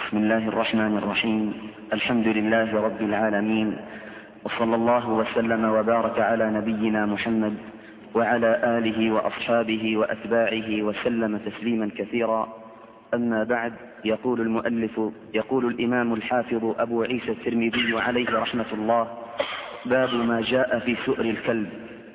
بسم الله الرحمن الرحيم. الحمد لله رب العالمين، وصلى الله وسلم وبارك على نبينا محمد وعلى آله وأصحابه وأتباعه وسلم تسليما كثيرا. أما بعد، يقول الإمام الحافظ أبو عيسى الترمذي عليه رحمة الله: باب ما جاء في سؤر الكلب.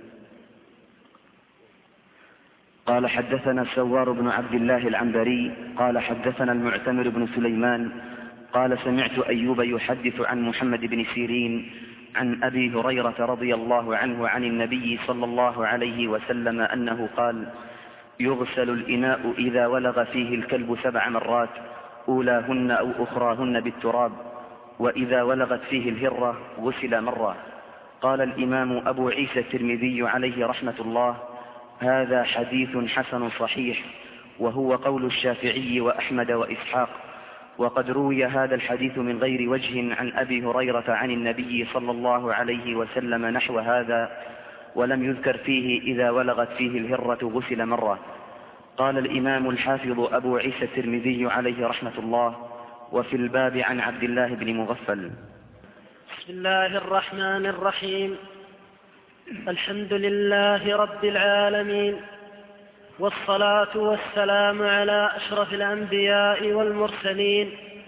قال: حدثنا سوار بن عبد الله العنبري قال: حدثنا المعتمر بن سليمان قال: سمعت أيوب يحدث عن محمد بن سيرين عن أبي هريرة رضي الله عنه عن النبي صلى الله عليه وسلم أنه قال: يغسل الإناء إذا ولغ فيه الكلب 7 مرات، أولاهن أو أخراهن بالتراب، وإذا ولغت فيه الهرة غسل مرة. قال الإمام أبو عيسى الترمذي عليه رحمة الله: هذا حديث حسن صحيح، وهو قول الشافعي وأحمد وإسحاق. وقد روي هذا الحديث من غير وجه عن أبي هريرة عن النبي صلى الله عليه وسلم نحو هذا، ولم يذكر فيه إذا ولغت فيه الهرة غسل مرة. قال الإمام الحافظ أبو عيسى الترمذي عليه رحمة الله: وفي الباب عن عبد الله بن مغفل. بسم الله الرحمن الرحيم. الحمد لله رب العالمين، والصلاة والسلام على أشرف الأنبياء والمرسلين،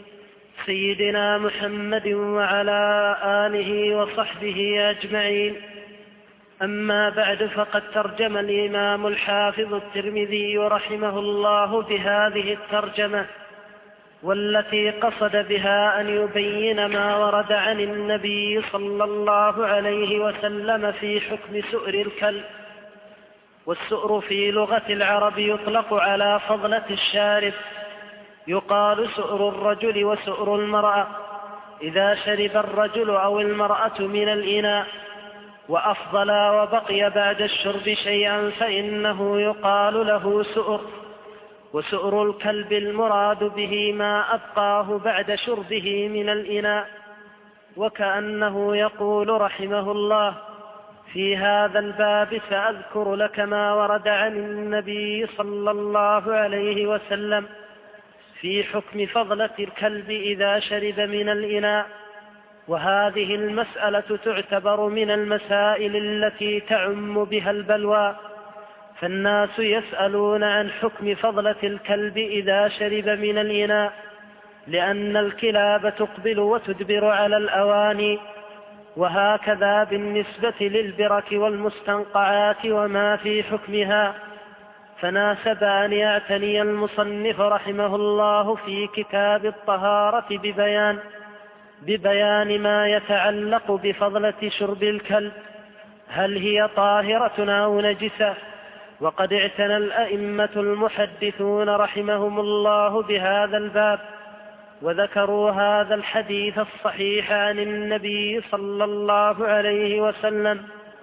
سيدنا محمد وعلى آله وصحبه أجمعين. أما بعد، فقد ترجم الإمام الحافظ الترمذي رحمه الله بهذه الترجمة، والتي قصد بها أن يبين ما ورد عن النبي صلى الله عليه وسلم في حكم سؤر الكلب. والسؤر في لغة العرب يطلق على فضلة الشارب، يقال سؤر الرجل وسؤر المرأة إذا شرب الرجل أو المرأة من الإناء، وأفضل وبقي بعد الشرب شيئا فإنه يقال له سؤر. وسؤر الكلب المراد به ما أبقاه بعد شربه من الإناء. وكأنه يقول رحمه الله: في هذا الباب سأذكر لك ما ورد عن النبي صلى الله عليه وسلم في حكم فضلة الكلب إذا شرب من الإناء. وهذه المسألة تعتبر من المسائل التي تعم بها البلوى، فالناس يسألون عن حكم فضلة الكلب إذا شرب من الإناء، لأن الكلاب تقبل وتدبر على الأواني. وهكذا بالنسبة للبرك والمستنقعات وما في حكمها. فناسب أن يعتني المصنف رحمه الله في كتاب الطهارة ببيان ما يتعلق بفضلة شرب الكلب، هل هي طاهرة أو نجسة. وقد اعتنى الأئمة المحدثون رحمهم الله بهذا الباب، وذكروا هذا الحديث الصحيح عن النبي صلى الله عليه وسلم،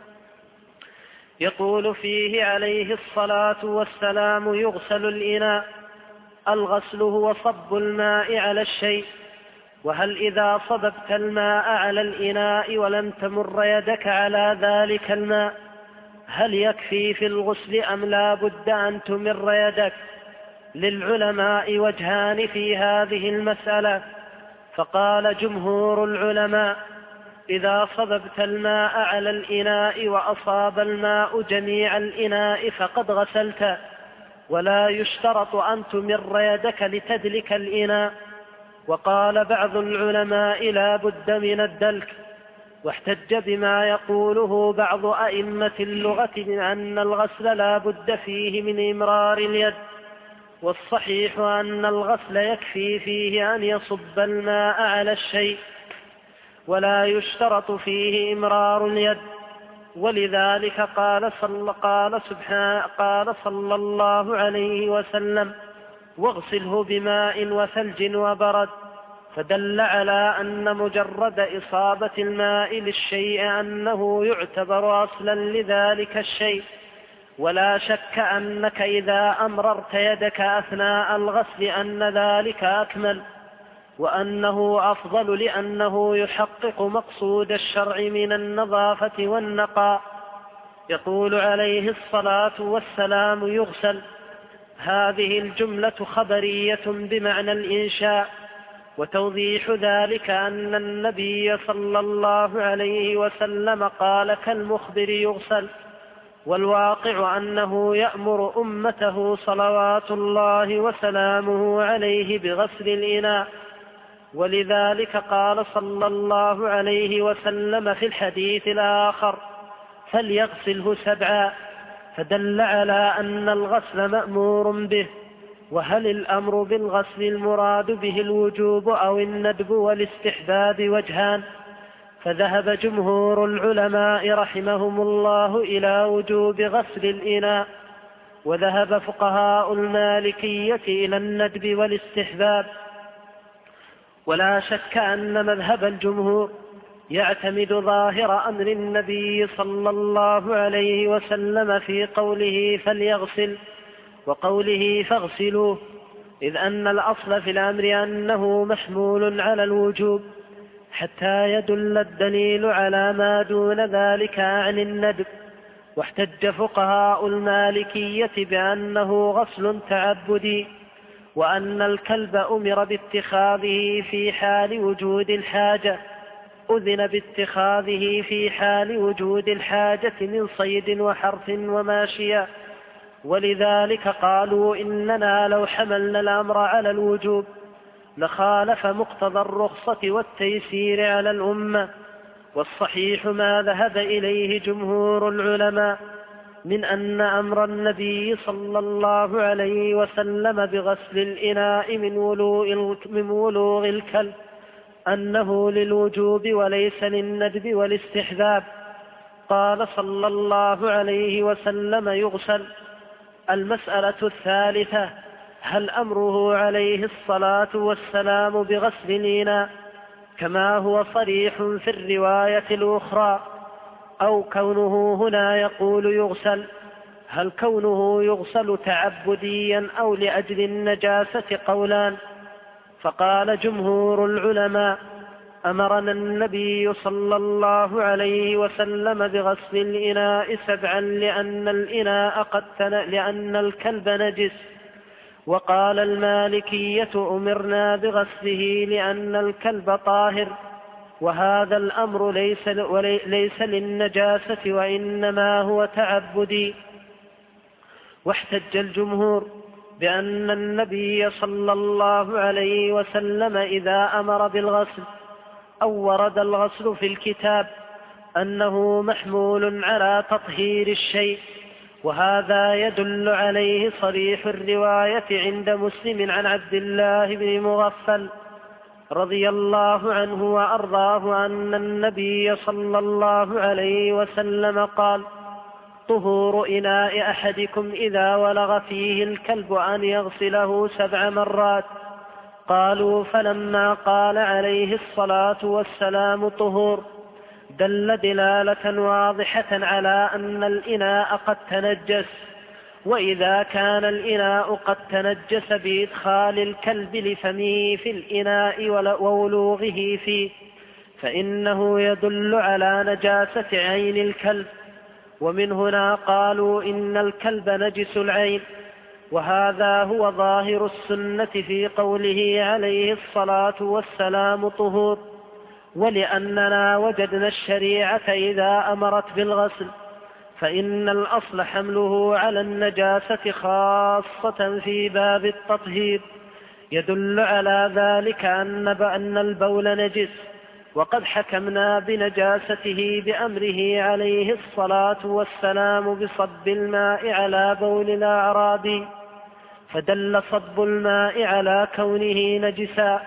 يقول فيه عليه الصلاة والسلام: يغسل الإناء. الغسل هو صب الماء على الشيء. وهل إذا صببت الماء على الإناء ولم تمر يدك على ذلك الماء، هل يكفي في الغسل أم لا بد أن تمر يدك؟ للعلماء وجهان في هذه المسألة. فقال جمهور العلماء: إذا صببت الماء على الإناء وأصاب الماء جميع الإناء فقد غسلت، ولا يشترط أن تمر يدك لتدلك الإناء. وقال بعض العلماء: لا بد من الدلك. واحتج بما يقوله بعض أئمة اللغة من أن الغسل لا بد فيه من إمرار اليد. والصحيح أن الغسل يكفي فيه أن يصب الماء على الشيء، ولا يشترط فيه إمرار اليد. ولذلك قال صلى الله عليه وسلم: واغسله بماء وثلج وبرد. فدل على أن مجرد إصابة الماء للشيء أنه يعتبر أصلا لذلك الشيء. ولا شك أنك إذا أمررت يدك أثناء الغسل أن ذلك أكمل، وأنه أفضل، لأنه يحقق مقصود الشرع من النظافة والنقاء. يقول عليه الصلاة والسلام: يغسل. هذه الجملة خبرية بمعنى الإنشاء، وتوضيح ذلك أن النبي صلى الله عليه وسلم قال كالمخبر يغسل، والواقع أنه يأمر أمته صلوات الله وسلامه عليه بغسل الإناء، ولذلك قال صلى الله عليه وسلم في الحديث الآخر فليغسله 7، فدل على أن الغسل مأمور به. وهل الأمر بالغسل المراد به الوجوب أو الندب والاستحباب وجهان، فذهب جمهور العلماء رحمهم الله إلى وجوب غسل الإناء، وذهب فقهاء المالكية إلى الندب والاستحباب. ولا شك أن مذهب الجمهور يعتمد ظاهر أمر النبي صلى الله عليه وسلم في قوله فليغسل وقوله فاغسلوه، إذ أن الأصل في الأمر أنه محمول على الوجوب حتى يدل الدليل على ما دون ذلك عن الندب. واحتج فقهاء المالكية بأنه غسل تعبدي، وأن الكلب أمر باتخاذه في حال وجود الحاجة، أذن باتخاذه في حال وجود الحاجة من صيد وحرث وماشية، ولذلك قالوا إننا لو حملنا الأمر على الوجوب لخالف مقتضى الرخصة والتيسير على الأمة. والصحيح ما ذهب إليه جمهور العلماء من أن أمر النبي صلى الله عليه وسلم بغسل الإناء من ولوغ الكلب أنه للوجوب وليس للندب والاستحباب. قال صلى الله عليه وسلم يغسل. المسألة الثالثة: هل أمره عليه الصلاة والسلام بغسل الإناء كما هو صريح في الرواية الأخرى، أو كونه هنا يقول يغسل؟ هل كونه يغسل تعبديا أو لأجل النجاسة؟ قولان. فقال جمهور العلماء: أمرنا النبي صلى الله عليه وسلم بغسل الإناء 7 لأن الكلب نجس. وقال المالكية: أمرنا بغسله لأن الكلب طاهر، وهذا الأمر ليس للنجاسة وإنما هو تعبدي. واحتج الجمهور بأن النبي صلى الله عليه وسلم إذا أمر بالغسل أو ورد الغسل في الكتاب أنه محمول على تطهير الشيء، وهذا يدل عليه صريح الرواية عند مسلم عن عبد الله بن مغفل رضي الله عنه وأرضاه أن النبي صلى الله عليه وسلم قال: طهور إناء أحدكم إذا ولغ فيه الكلب أن يغسله 7 مرات. قالوا: فلما قال عليه الصلاة والسلام طهور دل دلالة واضحة على أن الإناء قد تنجس. وإذا كان الإناء قد تنجس بإدخال الكلب لفمه في الإناء وولوغه فيه فإنه يدل على نجاسة عين الكلب، ومن هنا قالوا إن الكلب نجس العين. وهذا هو ظاهر السنة في قوله عليه الصلاة والسلام طهور. ولأننا وجدنا الشريعة إذا أمرت بالغسل فإن الأصل حمله على النجاسة خاصة في باب التطهير، يدل على ذلك أن البول نجس، وقد حكمنا بنجاسته بأمره عليه الصلاة والسلام بصب الماء على بول الأعرابي، فدل صب الماء على كونه نجسا.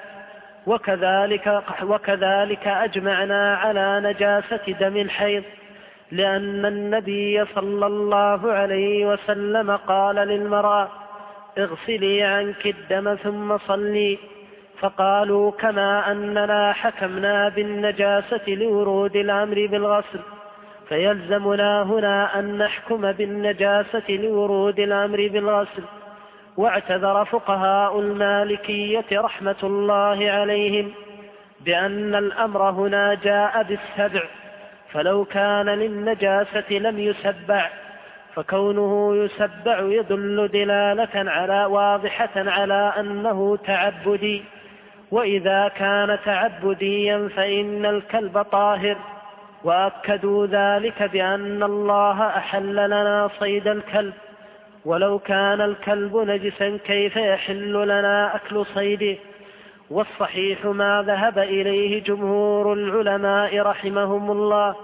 وكذلك أجمعنا على نجاسة دم الحيض، لأن النبي صلى الله عليه وسلم قال للمرأة: اغسلي عنك الدم ثم صلي. فقالوا: كما أننا حكمنا بالنجاسة لورود الأمر بالغسل فيلزمنا هنا أن نحكم بالنجاسة لورود الأمر بالغسل. واعتذر فقهاء المالكية رحمة الله عليهم بأن الأمر هنا جاء بال7، فلو كان للنجاسة لم يسبع، فكونه يسبع يدل دلالة واضحة على أنه تعبدي. وإذا كان تعبديا فإن الكلب طاهر. وأكدوا ذلك بأن الله أحل لنا صيد الكلب، ولو كان الكلب نجسا كيف يحل لنا أكل صيده؟ والصحيح ما ذهب إليه جمهور العلماء رحمهم الله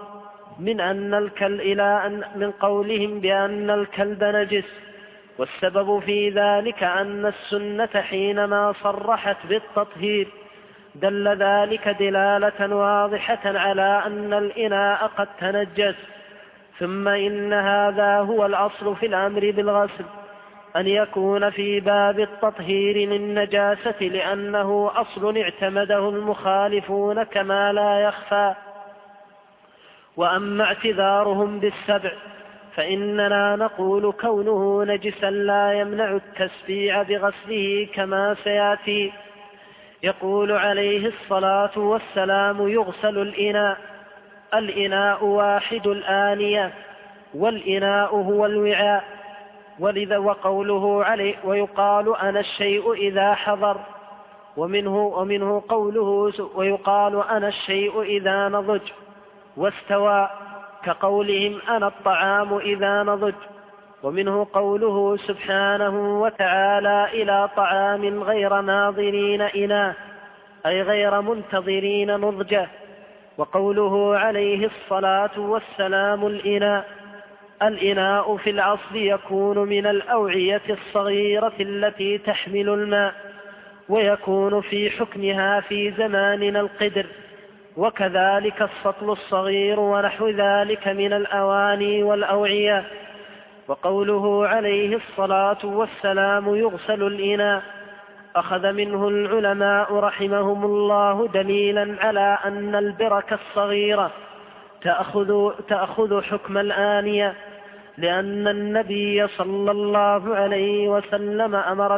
من قولهم بأن الكلب نجس. والسبب في ذلك أن السنة حينما صرحت بالتطهير دل ذلك دلالة واضحة على أن الإناء قد تنجس. ثم إن هذا هو الأصل في الأمر بالغسل، أن يكون في باب التطهير للنجاسة، لأنه أصل اعتمده المخالفون كما لا يخفى. وأما اعتذارهم بالسبع فإننا نقول كونه نجسا لا يمنع التسبيع بغسله كما سيأتي. يقول عليه الصلاة والسلام: يغسل الإناء واحد الآنية، والإناء هو الوعاء. ولذا وقوله عليه ويقال أنا الشيء إذا حضر، ومنه قوله ويقال أنا الشيء إذا نضج واستوى، كقولهم أنا الطعام إذا نضج. ومنه قوله سبحانه وتعالى: إلى طعام غير ناظرين إناه، أي غير منتظرين نضجه. وقوله عليه الصلاة والسلام: الإناء في الأصل يكون من الأوعية الصغيرة التي تحمل الماء، ويكون في حكمها في زماننا القدر، وكذلك السطل الصغير ونحو ذلك من الأواني والأوعية. وقوله عليه الصلاة والسلام: يغسل الإناء، أخذ منه العلماء رحمهم الله دليلا على أن البركة الصغيرة تأخذ حكم الآنية، لأن النبي صلى الله عليه وسلم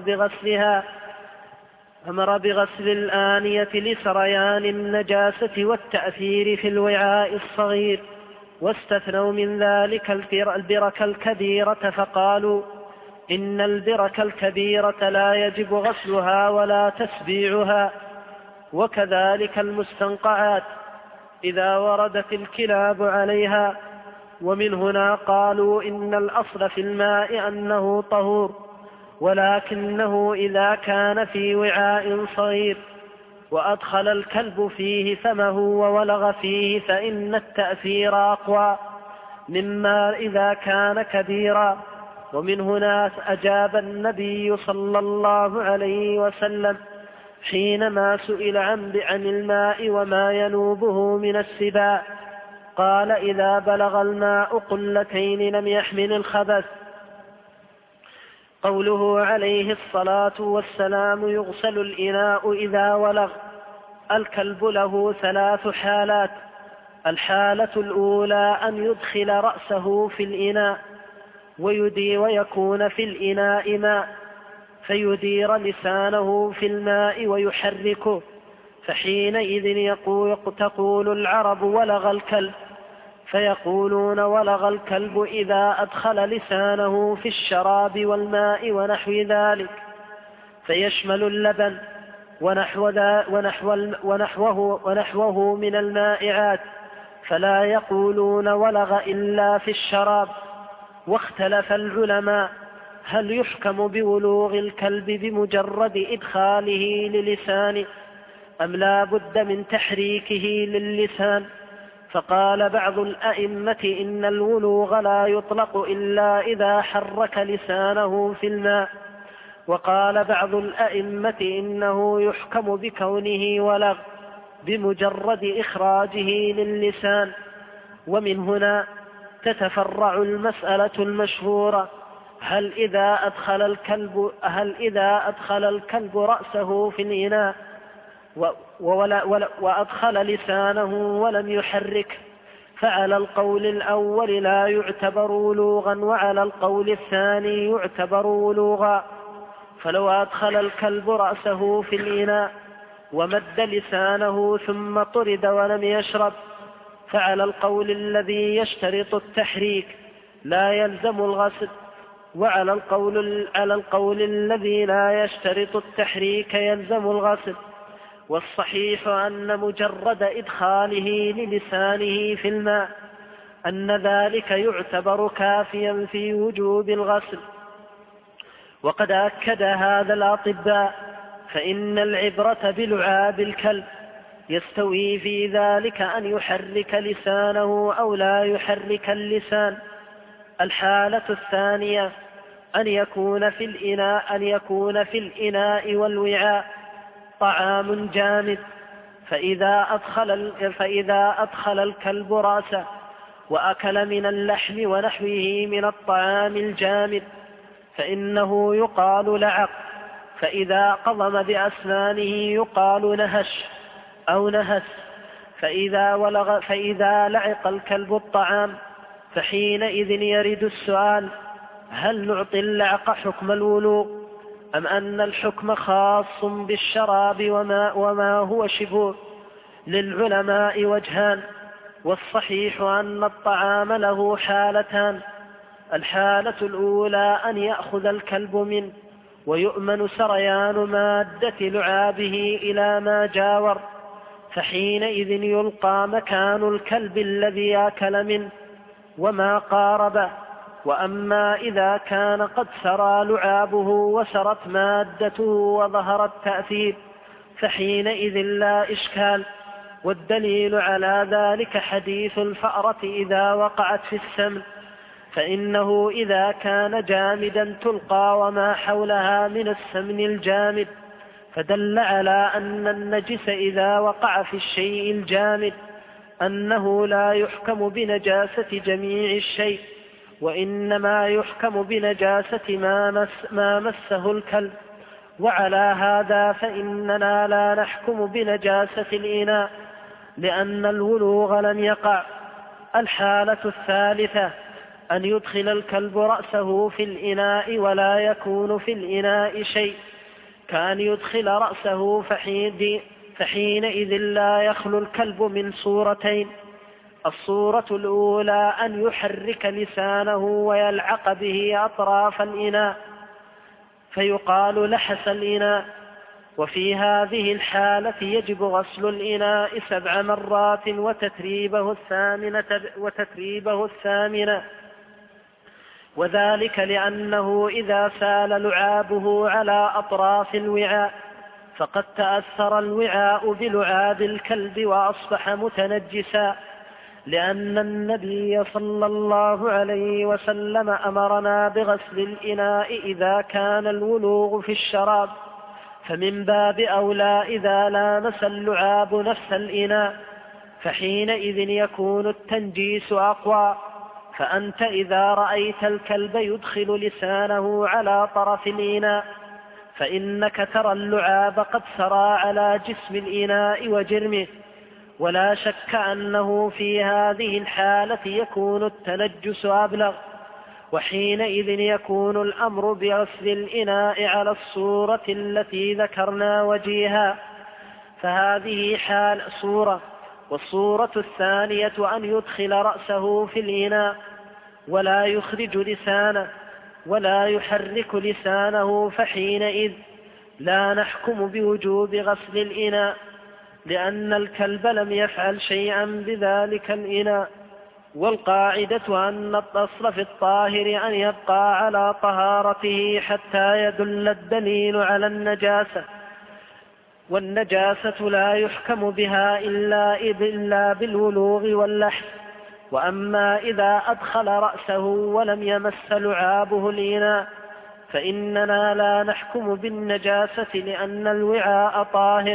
أمر بغسل الآنية لسريان النجاسة والتأثير في الوعاء الصغير، واستثنوا من ذلك البركة الكبيرة، فقالوا إن البركة الكبيرة لا يجب غسلها ولا تسبيعها. وكذلك المستنقعات إذا وردت الكلاب عليها. ومن هنا قالوا إن الأصل في الماء أنه طهور، ولكنه إذا كان في وعاء صغير وأدخل الكلب فيه فمه وولغ فيه فإن التأثير أقوى مما إذا كان كبيرا. ومن هنا أجاب النبي صلى الله عليه وسلم حينما سئل عن الماء وما ينوبه من السباع، قال: إذا بلغ الماء قلتين لم يحمل الخبث. قوله عليه الصلاة والسلام: يغسل الإناء إذا ولغ، الكلب له 3 حالات. الحالة الأولى أن يدخل رأسه في الإناء ويكون في الإناء ماء، فيدير لسانه في الماء ويحركه، فحينئذ تقول العرب: ولغ الكلب، فيقولون: ولغ الكلب إذا أدخل لسانه في الشراب والماء ونحو ذلك، فيشمل اللبن ونحوه من المائعات، فلا يقولون ولغ إلا في الشراب. واختلف العلماء هل يحكم بولوغ الكلب بمجرد إدخاله للسانه أم لا بد من تحريكه للسان؟ فقال بعض الأئمة إن الولوغ لا يطلق إلا إذا حرك لسانه في الماء، وقال بعض الأئمة إنه يحكم بكونه ولغ بمجرد إخراجه للسان. ومن هنا تتفرع المسألة المشهورة: هل إذا أدخل الكلب رأسه في الإناء وأدخل لسانه ولم يحرك، فعلى القول الأول لا يعتبر ولوغا، وعلى القول الثاني يعتبر ولوغا. فلو أدخل الكلب رأسه في الإناء ومد لسانه ثم طرد ولم يشرب، فعلى القول الذي يشترط التحريك لا يلزم الغسل، وعلى القول الذي لا يشترط التحريك يلزم الغسل. والصحيح أن مجرد إدخاله للسانه في الماء أن ذلك يعتبر كافيا في وجوب الغسل. وقد أكد هذا الأطباء، فإن العبرة بلعاب الكلب، يستوي في ذلك أن يحرك لسانه أو لا يحرك اللسان. الحالة الثانية أن يكون في الإناء والوعاء طعام جامد، فإذا أدخل الكلب رأسه وأكل من اللحم ونحوه من الطعام الجامد فإنه يقال لعق، فإذا قضم بأسنانه يقال نهش أو نهس. فإذا لعق الكلب الطعام فحينئذ يرد السؤال: هل نعطي اللعق حكم الولوغ، أم أن الحكم خاص بالشراب وما هو شبه؟ للعلماء وجهان، والصحيح أن الطعام له حالتان: الحالة الأولى أن يأخذ الكلب منه ويؤمن سريان مادة لعابه إلى ما جاور، فحينئذ يلقى مكان الكلب الذي أكل منه وما قاربه. وأما إذا كان قد سرى لعابه وسرت مادته وظهر التأثير فحينئذ لا إشكال. والدليل على ذلك حديث الفأرة إذا وقعت في السمن، فإنه إذا كان جامدا تلقى وما حولها من السمن الجامد، فدل على أن النجس إذا وقع في الشيء الجامد أنه لا يحكم بنجاسة جميع الشيء، وإنما يحكم بنجاسة ما مسه الكلب. وعلى هذا فإننا لا نحكم بنجاسة الإناء لأن الولوغ لم يقع. الحالة الثالثة أن يدخل الكلب رأسه في الإناء ولا يكون في الإناء شيء، كأن يدخل رأسه فحينئذ لا يخلو الكلب من صورتين: الصورة الأولى أن يحرك لسانه ويلعق به أطراف الإناء فيقال لحس الإناء، وفي هذه الحالة يجب غسل الإناء 7 مرات وتتريبه الثامنة، وذلك لأنه إذا سال لعابه على أطراف الوعاء فقد تأثر الوعاء بلعاب الكلب وأصبح متنجسا، لأن النبي صلى الله عليه وسلم أمرنا بغسل الإناء إذا كان الولوغ في الشراب، فمن باب أولى إذا لامس اللعاب نفس الإناء فحينئذ يكون التنجيس أقوى. فأنت إذا رأيت الكلب يدخل لسانه على طرف الإناء فإنك ترى اللعاب قد سرى على جسم الإناء وجرمه، ولا شك أنه في هذه الحالة يكون التنجس أبلغ، وحينئذ يكون الأمر بغسل الإناء على الصورة التي ذكرنا وجيها. فهذه صورة. والصورة الثانية أن يدخل رأسه في الإناء ولا يخرج لسانه ولا يحرك لسانه، فحينئذ لا نحكم بوجوب غسل الإناء لأن الكلب لم يفعل شيئا بذلك الإناء. والقاعدة أن الأصل في الطاهر أن يبقى على طهارته حتى يدل الدليل على النجاسة، والنجاسة لا يحكم بها إلا بالولوغ واللحس. وأما إذا أدخل رأسه ولم يمس لعابه الإناء فإننا لا نحكم بالنجاسة لأن الوعاء طاهر.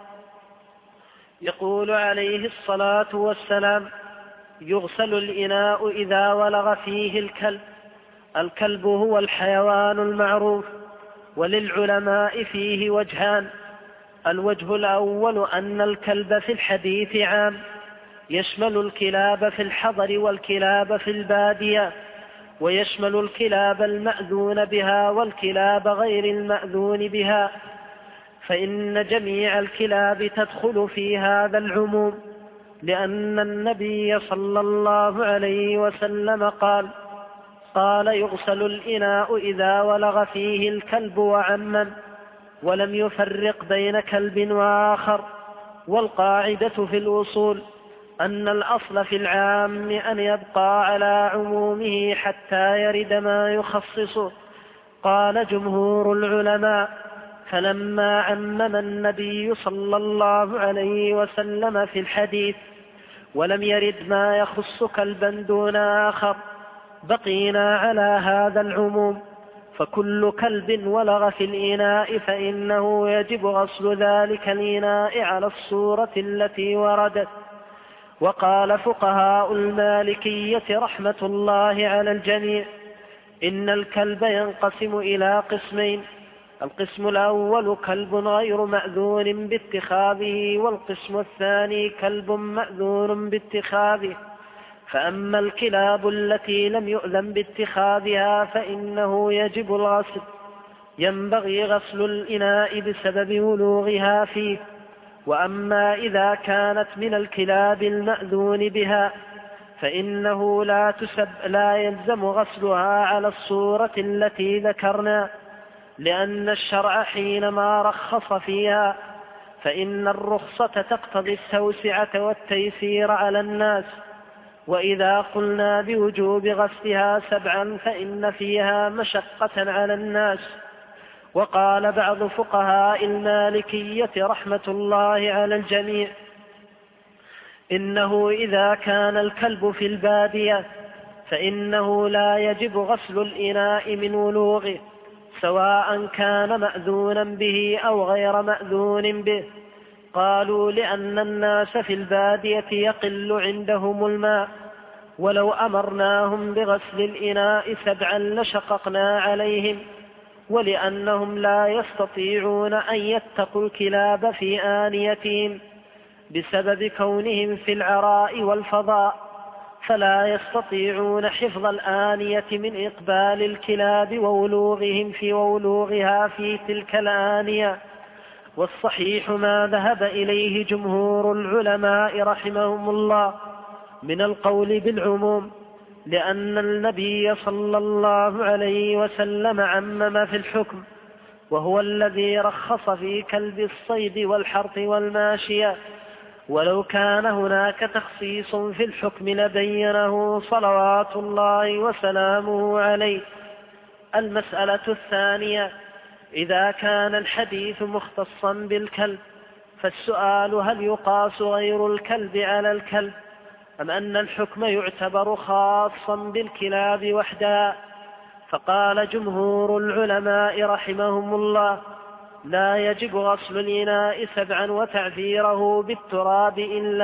يقول عليه الصلاة والسلام: يغسل الإناء إذا ولغ فيه الكلب. الكلب هو الحيوان المعروف، وللعلماء فيه وجهان: الوجه الأول أن الكلب في الحديث عام، يشمل الكلاب في الحضر والكلاب في البادية، ويشمل الكلاب المأذون بها والكلاب غير المأذون بها، فإن جميع الكلاب تدخل في هذا العموم، لأن النبي صلى الله عليه وسلم قال: يغسل الإناء إذا ولغ فيه الكلب وعمم. ولم يفرق بين كلب وآخر. والقاعدة في الأصول أن الأصل في العام أن يبقى على عمومه حتى يرد ما يخصصه. قال جمهور العلماء: فلما عمم النبي صلى الله عليه وسلم في الحديث ولم يرد ما يخص كلبا دون آخر بقينا على هذا العموم، فكل كلب ولغ في الإناء فإنه يجب غسل ذلك الإناء على الصورة التي وردت. وقال فقهاء المالكية رحمة الله على الجميع: إن الكلب ينقسم إلى قسمين: القسم الأول كلب غير مأذون باتخاذه، والقسم الثاني كلب مأذون باتخاذه. فأما الكلاب التي لم يؤذن باتخاذها فإنه يجب الغسل، ينبغي غسل الإناء بسبب ولوغها فيه. وأما إذا كانت من الكلاب المأذون بها فإنه لا يلزم غسلها على الصورة التي ذكرنا، لأن الشرع حينما رخص فيها فإن الرخصة تقتضي التوسعة والتيسير على الناس. وإذا قلنا بوجوب غسلها 7 فإن فيها مشقة على الناس. وقال بعض فقهاء المالكية رحمة الله على الجميع: إنه إذا كان الكلب في البادية فإنه لا يجب غسل الإناء من ولوغه، سواء كان مأذونا به أو غير مأذون به. قالوا: لأن الناس في البادية يقل عندهم الماء، ولو أمرناهم بغسل الإناء 7 لشققنا عليهم، ولأنهم لا يستطيعون أن يتقوا الكلاب في آنيتهم بسبب كونهم في العراء والفضاء، فلا يستطيعون حفظ الآنية من إقبال الكلاب وولوغهم في وولوغها في تلك الآنية. والصحيح ما ذهب إليه جمهور العلماء رحمهم الله من القول بالعموم، لأن النبي صلى الله عليه وسلم عمم في الحكم، وهو الذي رخص في كلب الصيد والحرث والماشية. ولو كان هناك تخصيص في الحكم لبينه صلوات الله وسلامه عليه. المسألة الثانية: إذا كان الحديث مختصا بالكلب فالسؤال: هل يقاس غير الكلب على الكلب، أم أن الحكم يعتبر خاصا بالكلاب وحدها؟ فقال جمهور العلماء رحمهم الله: لا يجب غسل الإناء 7 وتعذيره بالتراب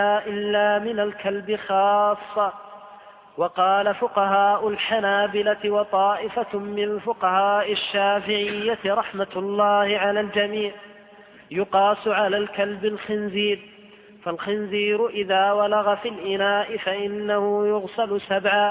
إلا من الكلب خاصة. وقال فقهاء الحنابلة وطائفة من فقهاء الشافعية رحمة الله على الجميع: يقاس على الكلب الخنزير، فالخنزير إذا ولغ في الإناء فإنه يغسل 7،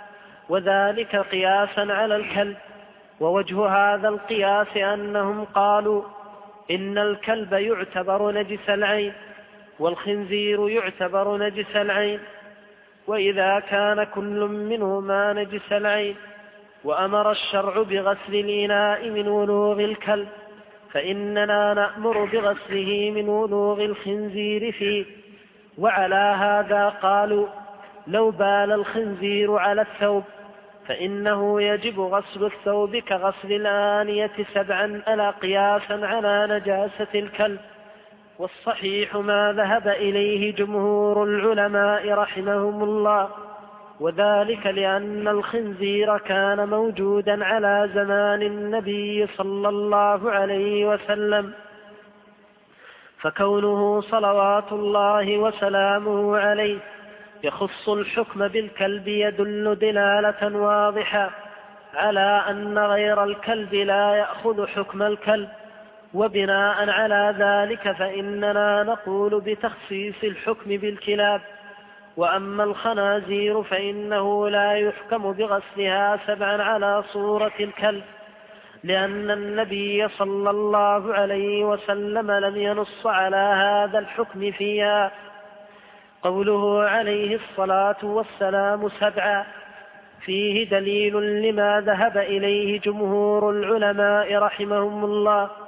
وذلك قياسا على الكلب. ووجه هذا القياس أنهم قالوا إن الكلب يعتبر نجس العين والخنزير يعتبر نجس العين، وإذا كان كل منهما نجس العين وأمر الشرع بغسل الإناء من ولوغ الكلب فإننا نأمر بغسله من ولوغ الخنزير فيه. وعلى هذا قالوا: لو بال الخنزير على الثوب فإنه يجب غسل الثوب كغسل الآنية 7 ألا قياسا على نجاسة الكلب. والصحيح ما ذهب إليه جمهور العلماء رحمهم الله، وذلك لأن الخنزير كان موجودا على زمان النبي صلى الله عليه وسلم، فكونه صلوات الله وسلامه عليه يخص الحكم بالكلب يدل دلالة واضحة على أن غير الكلب لا يأخذ حكم الكلب. وبناء على ذلك فإننا نقول بتخصيص الحكم بالكلاب. وأما الخنازير فإنه لا يحكم بغسلها 7 على صورة الكلب، لأن النبي صلى الله عليه وسلم لم ينص على هذا الحكم فيها. قوله عليه الصلاة والسلام 7 فيه دليل لما ذهب إليه جمهور العلماء رحمهم الله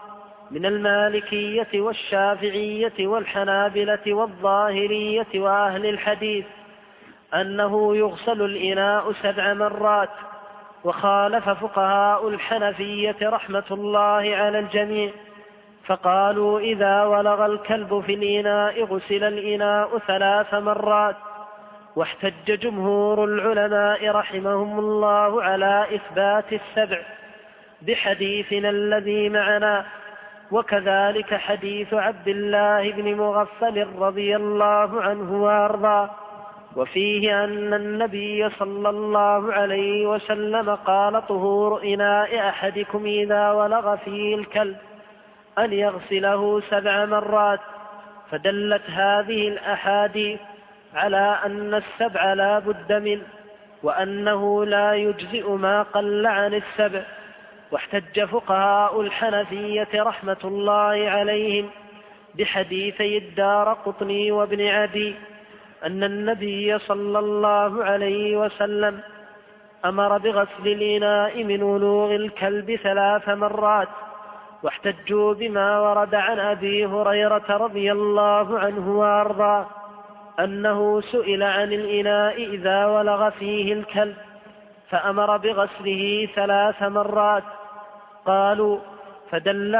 من المالكية والشافعية والحنابلة والظاهرية وأهل الحديث أنه يغسل الإناء 7 مرات، وخالف فقهاء الحنفية رحمة الله على الجميع، فقالوا إذا ولغ الكلب في الإناء غسل الإناء 3 مرات. واحتج جمهور العلماء رحمهم الله على إثبات 7 بحديثنا الذي معنا، وكذلك حديث عبد الله بن مغفل رضي الله عنه وارضاه، وفيه أن النبي صلى الله عليه وسلم قال طهور إناء أحدكم إذا ولغ فيه الكلب أن يغسله 7 مرات. فدلت هذه الأحاديث على أن 7 لا بد منه، وأنه لا يجزئ ما قل عن 7. واحتج فقهاء الحنفية رحمة الله عليهم بحديثي الدارقطني وابن عدي أن النبي صلى الله عليه وسلم أمر بغسل الإناء من ولوغ الكلب 3 مرات. واحتجوا بما ورد عن أبي هريرة رضي الله عنه وأرضاه أنه سئل عن الإناء إذا ولغ فيه الكلب فأمر بغسله 3 مرات. قالوا فدل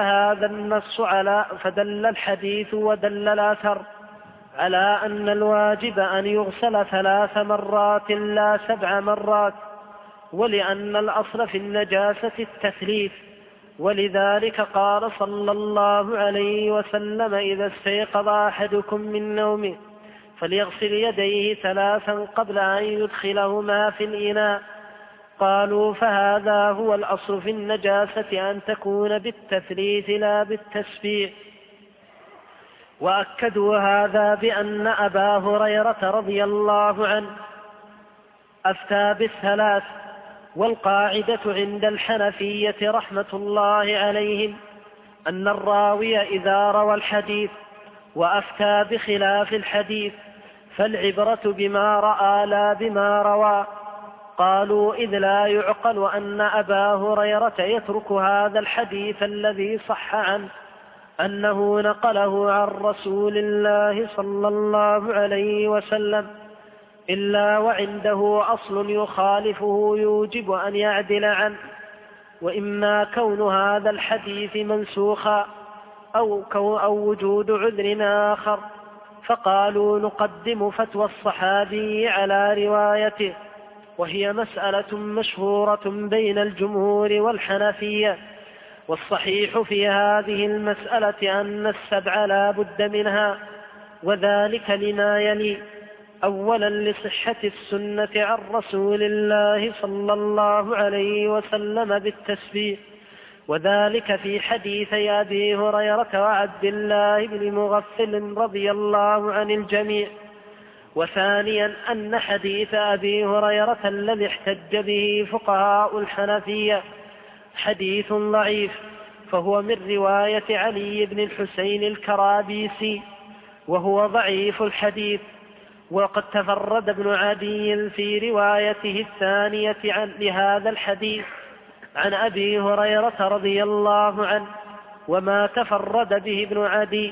الحديث ودل الأثر على أن الواجب أن يغسل 3 مرات لا 7 مرات، ولأن الأصل في النجاسة التثليث، ولذلك قال صلى الله عليه وسلم إذا استيقظ أحدكم من نومه فليغسل يديه 3 قبل أن يدخلهما في الإناء. قالوا فهذا هو الأصل في النجاسة أن تكون بالتثليث لا بالتسبيع. وأكدوا هذا بأن أبا هريرة رضي الله عنه أفتى ب3. والقاعدة عند الحنفية رحمة الله عليهم أن الراوي إذا روى الحديث وأفتى بخلاف الحديث فالعبرة بما رأى لا بما روى. قالوا إذ لا يعقل أن أبا هريرة يترك هذا الحديث الذي صح عنه أنه نقله عن رسول الله صلى الله عليه وسلم إلا وعنده أصل يخالفه يوجب أن يعدل عنه، وإما كون هذا الحديث منسوخا أو وجود عذر آخر، فقالوا نقدم فتوى الصحابي على روايته، وهي مسألة مشهورة بين الجمهور والحنفية. والصحيح في هذه المسألة أن 7 لا بد منها، وذلك لما يلي: أولا لصحة السنة عن رسول الله صلى الله عليه وسلم بالتسبيح، وذلك في حديثي أبي هريرة وعبد الله بن مغفل رضي الله عن الجميع. وثانيا أن حديث أبي هريرة الذي احتج به فقهاء الحنفية حديث ضعيف، فهو من رواية علي بن الحسين الكرابيسي، وهو ضعيف الحديث. وقد تفرد ابن عدي في روايته الثانية لهذا الحديث عن أبي هريرة رضي الله عنه، وما تفرد به ابن عدي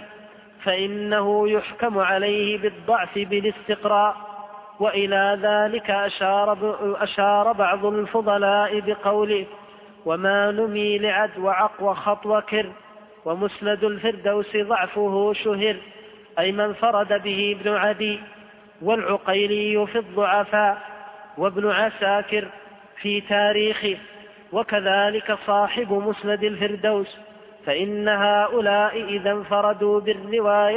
فإنه يحكم عليه بالضعف بالاستقراء. وإلى ذلك أشار بعض الفضلاء بقوله: وما نمي لعد وعق وخط وكر، ومسند الفردوس ضعفه شهر، أي من فرد به ابن عدي، والعقيلي في الضعفاء، وابن عساكر في تاريخه، وكذلك صاحب مسند الفردوس. فإن هؤلاء إذا انفردوا بالرواية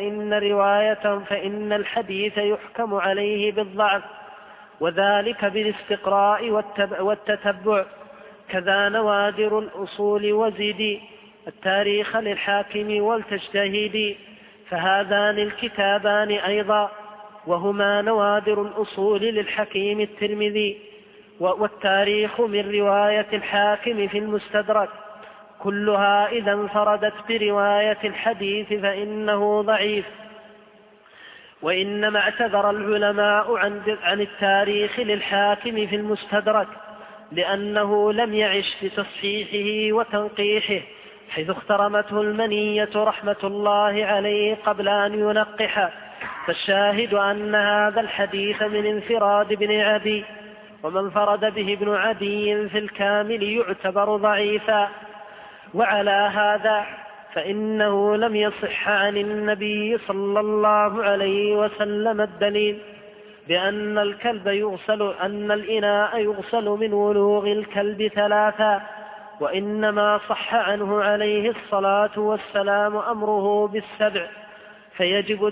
فإن الحديث يحكم عليه بالضعف، وذلك بالاستقراء والتتبع. كذا نوادر الأصول وزيدي التاريخ للحاكم والتجتهيدي، فهذان الكتابان أيضا وهما نوادر الأصول للحكيم الترمذي، والتاريخ من رواية الحاكم في المستدرك، كلها إذا انفردت برواية الحديث فإنه ضعيف. وإنما اعتذر العلماء عن التاريخ للحاكم في المستدرك لأنه لم يعش بتصحيحه وتنقيحه حيث اخترمته المنية رحمة الله عليه قبل أن ينقح. فالشاهد أن هذا الحديث من انفراد ابن عدي، ومن فرد به ابن عدي في الكامل يعتبر ضعيفا. وعلى هذا فإنه لم يصح عن النبي صلى الله عليه وسلم الدليل بأن الإناء يغسل من ولوغ الكلب 3، وإنما صح عنه عليه الصلاة والسلام أمره ب7، فيجب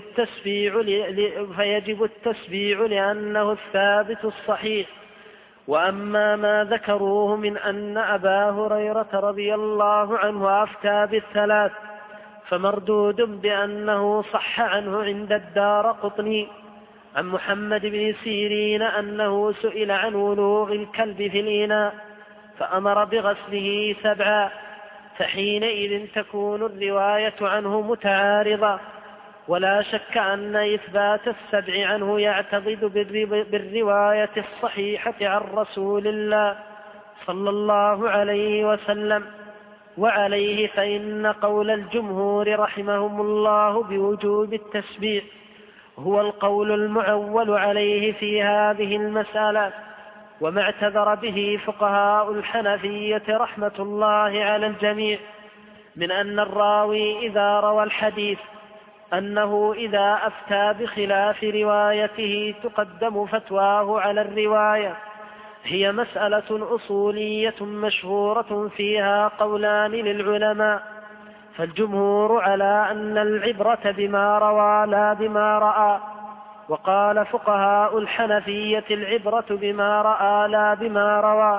التسبيع لأنه الثابت الصحيح. وأما ما ذكروه من أن أبا هريرة رضي الله عنه أفتى ب3 فمردود بأنه صح عنه عند الدارقطني عن محمد بن سيرين أنه سئل عن ولوغ الكلب في الإناء فأمر بغسله 7، فحينئذ تكون الرواية عنه متعارضة. ولا شك أن إثبات 7 عنه يعتضد بالرواية الصحيحة عن رسول الله صلى الله عليه وسلم. وعليه فإن قول الجمهور رحمهم الله بوجوب التسبيح هو القول المعول عليه في هذه المسألة، وما اعتذر به فقهاء الحنفية رحمة الله على الجميع من أن الراوي إذا روى الحديث أنه إذا أفتى بخلاف روايته تقدم فتواه على الرواية، هي مسألة أصولية مشهورة فيها قولان للعلماء. فالجمهور على أن العبرة بما روى لا بما رأى، وقال فقهاء الحنفية العبرة بما رأى لا بما روى.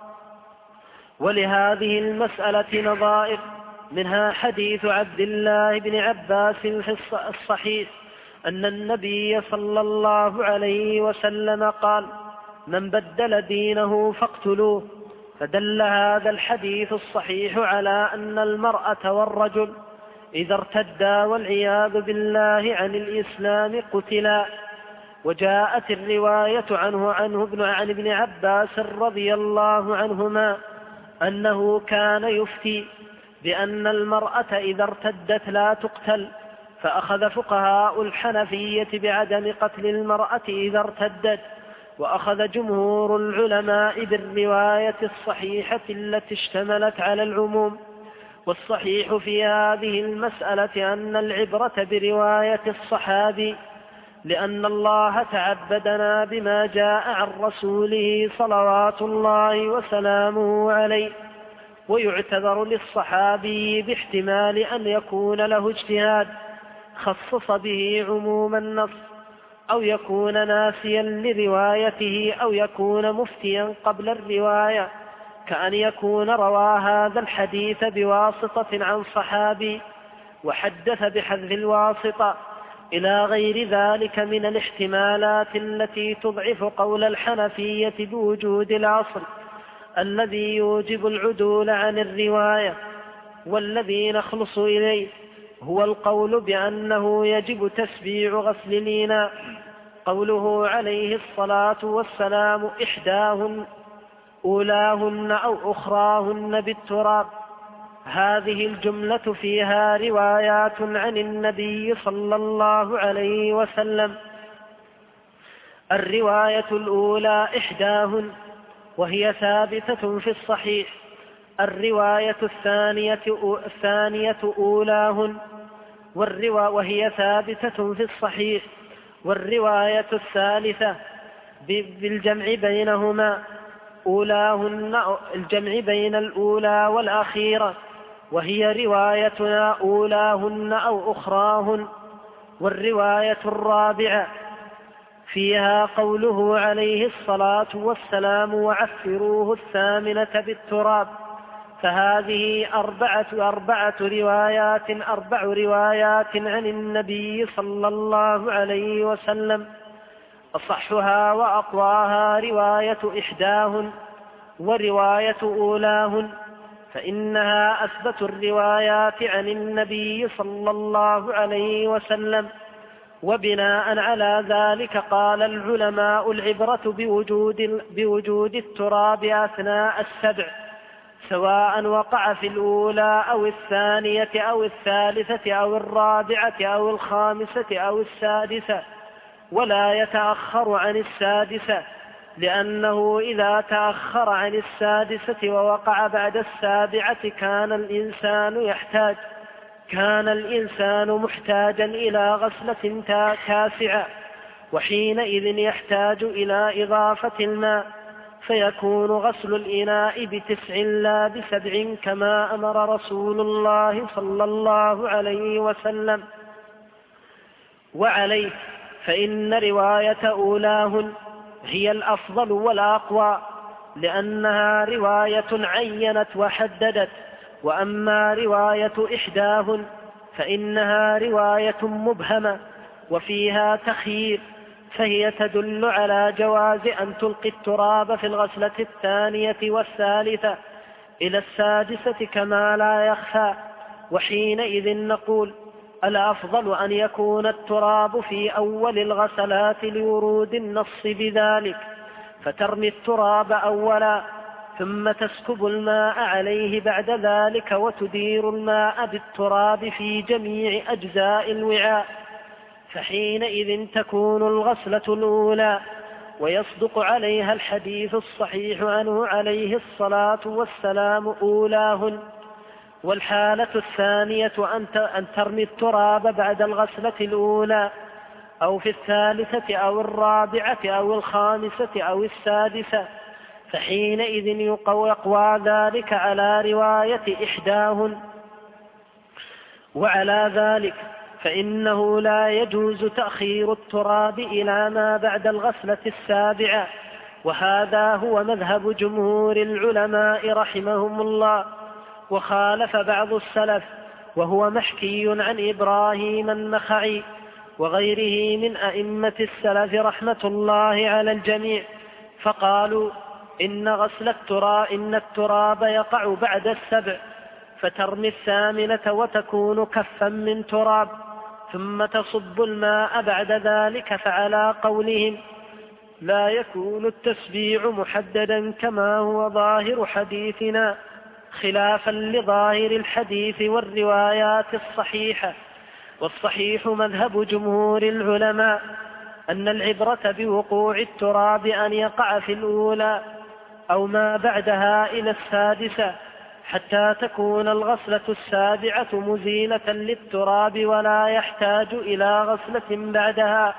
ولهذه المسألة نظائر، منها حديث عبد الله بن عباس في الصحيح أن النبي صلى الله عليه وسلم قال: من بدل دينه فاقتلوه. فدل هذا الحديث الصحيح على أن المرأة والرجل إذا ارتدا والعياذ بالله عن الإسلام قتلا. وجاءت الرواية عن ابن عباس رضي الله عنهما أنه كان يفتي بأن المرأة إذا ارتدت لا تقتل، فأخذ فقهاء الحنفية بعدم قتل المرأة إذا ارتدت، وأخذ جمهور العلماء بالرواية الصحيحة التي اشتملت على العموم. والصحيح في هذه المسألة أن العبرة برواية الصحابي، لأن الله تعبدنا بما جاء عن رسوله صلوات الله وسلامه عليه، ويعتذر للصحابي باحتمال أن يكون له اجتهاد خصص به عموم النص، أو يكون ناسيا لروايته، أو يكون مفتيا قبل الرواية، كأن يكون روى هذا الحديث بواسطة عن صحابي وحدث بحذف الواسطة، إلى غير ذلك من الاحتمالات التي تضعف قول الحنفية بوجود الأصل الذي يوجب العدول عن الرواية. والذي نخلص إليه هو القول بأنه يجب تسبيع غسل الإناء. قوله عليه الصلاة والسلام: إحداهن أولاهن أو أخراهن بالتراب، هذه الجملة فيها روايات عن النبي صلى الله عليه وسلم. الرواية الأولى إحداهن وهي ثابتة في الصحيح، الرواية الثانية أولاهن وهي ثابتة في الصحيح، والرواية الثالثة بالجمع بينهما أولاهن، الجمع بين الأولى والأخيرة، وهي روايتنا أولاهن أو أخراهن. والرواية الرابعة فيها قوله عليه الصلاة والسلام: وعفروه الثامنة بالتراب. فهذه أربع روايات عن النبي صلى الله عليه وسلم، أصحها وأقواها رواية إحداهن ورواية أولاهن، فإنها أثبت الروايات عن النبي صلى الله عليه وسلم. وبناء على ذلك قال العلماء: العبرة بوجود التراب أثناء السبع، سواء وقع في الأولى أو الثانية أو الثالثة أو الرابعة أو الخامسة أو السادسة، ولا يتأخر عن السادسة، لأنه إذا تأخر عن السادسة ووقع بعد السابعة كان الإنسان محتاجا إلى غسلة تاسعة، وحينئذ يحتاج إلى إضافة الماء، فيكون غسل الإناء ب9 لا ب7 كما أمر رسول الله صلى الله عليه وسلم. وعليه فإن رواية أولاهن هي الأفضل والأقوى، لأنها رواية عينت وحددت، وأما رواية إحداهن فإنها رواية مبهمة وفيها تخيير، فهي تدل على جواز أن تلقي التراب في الغسلة الثانية والثالثة إلى السادسة كما لا يخفى. وحينئذ نقول الأفضل أن يكون التراب في أول الغسلات لورود النص بذلك، فترمي التراب أولا ثم تسكب الماء عليه بعد ذلك، وتدير الماء بالتراب في جميع أجزاء الوعاء، فحينئذ تكون الغسلة الأولى، ويصدق عليها الحديث الصحيح عنه عليه الصلاة والسلام أولاهن. والحالة الثانية أن ترمي التراب بعد الغسلة الأولى أو في الثالثة أو الرابعة أو الخامسة أو السادسة، فحينئذ يقوى ذلك على رواية إحداهن. وعلى ذلك فإنه لا يجوز تأخير التراب إلى ما بعد الغسلة السابعة، وهذا هو مذهب جمهور العلماء رحمهم الله. وخالف بعض السلف، وهو محكي عن إبراهيم النخعي وغيره من أئمة السلف رحمة الله على الجميع، فقالوا إن التراب يقع بعد 7، فترمي 8 وتكون كفا من تراب، ثم تصب الماء بعد ذلك. فعلى قولهم لا يكون التسبيع محددا كما هو ظاهر حديثنا، خلافا لظاهر الحديث والروايات الصحيحة. والصحيح مذهب جمهور العلماء أن العبرة بوقوع التراب أن يقع في الأولى أو ما بعدها إلى السادسة، حتى تكون الغسلة السابعة مزيلة للتراب ولا يحتاج إلى غسلة بعدها.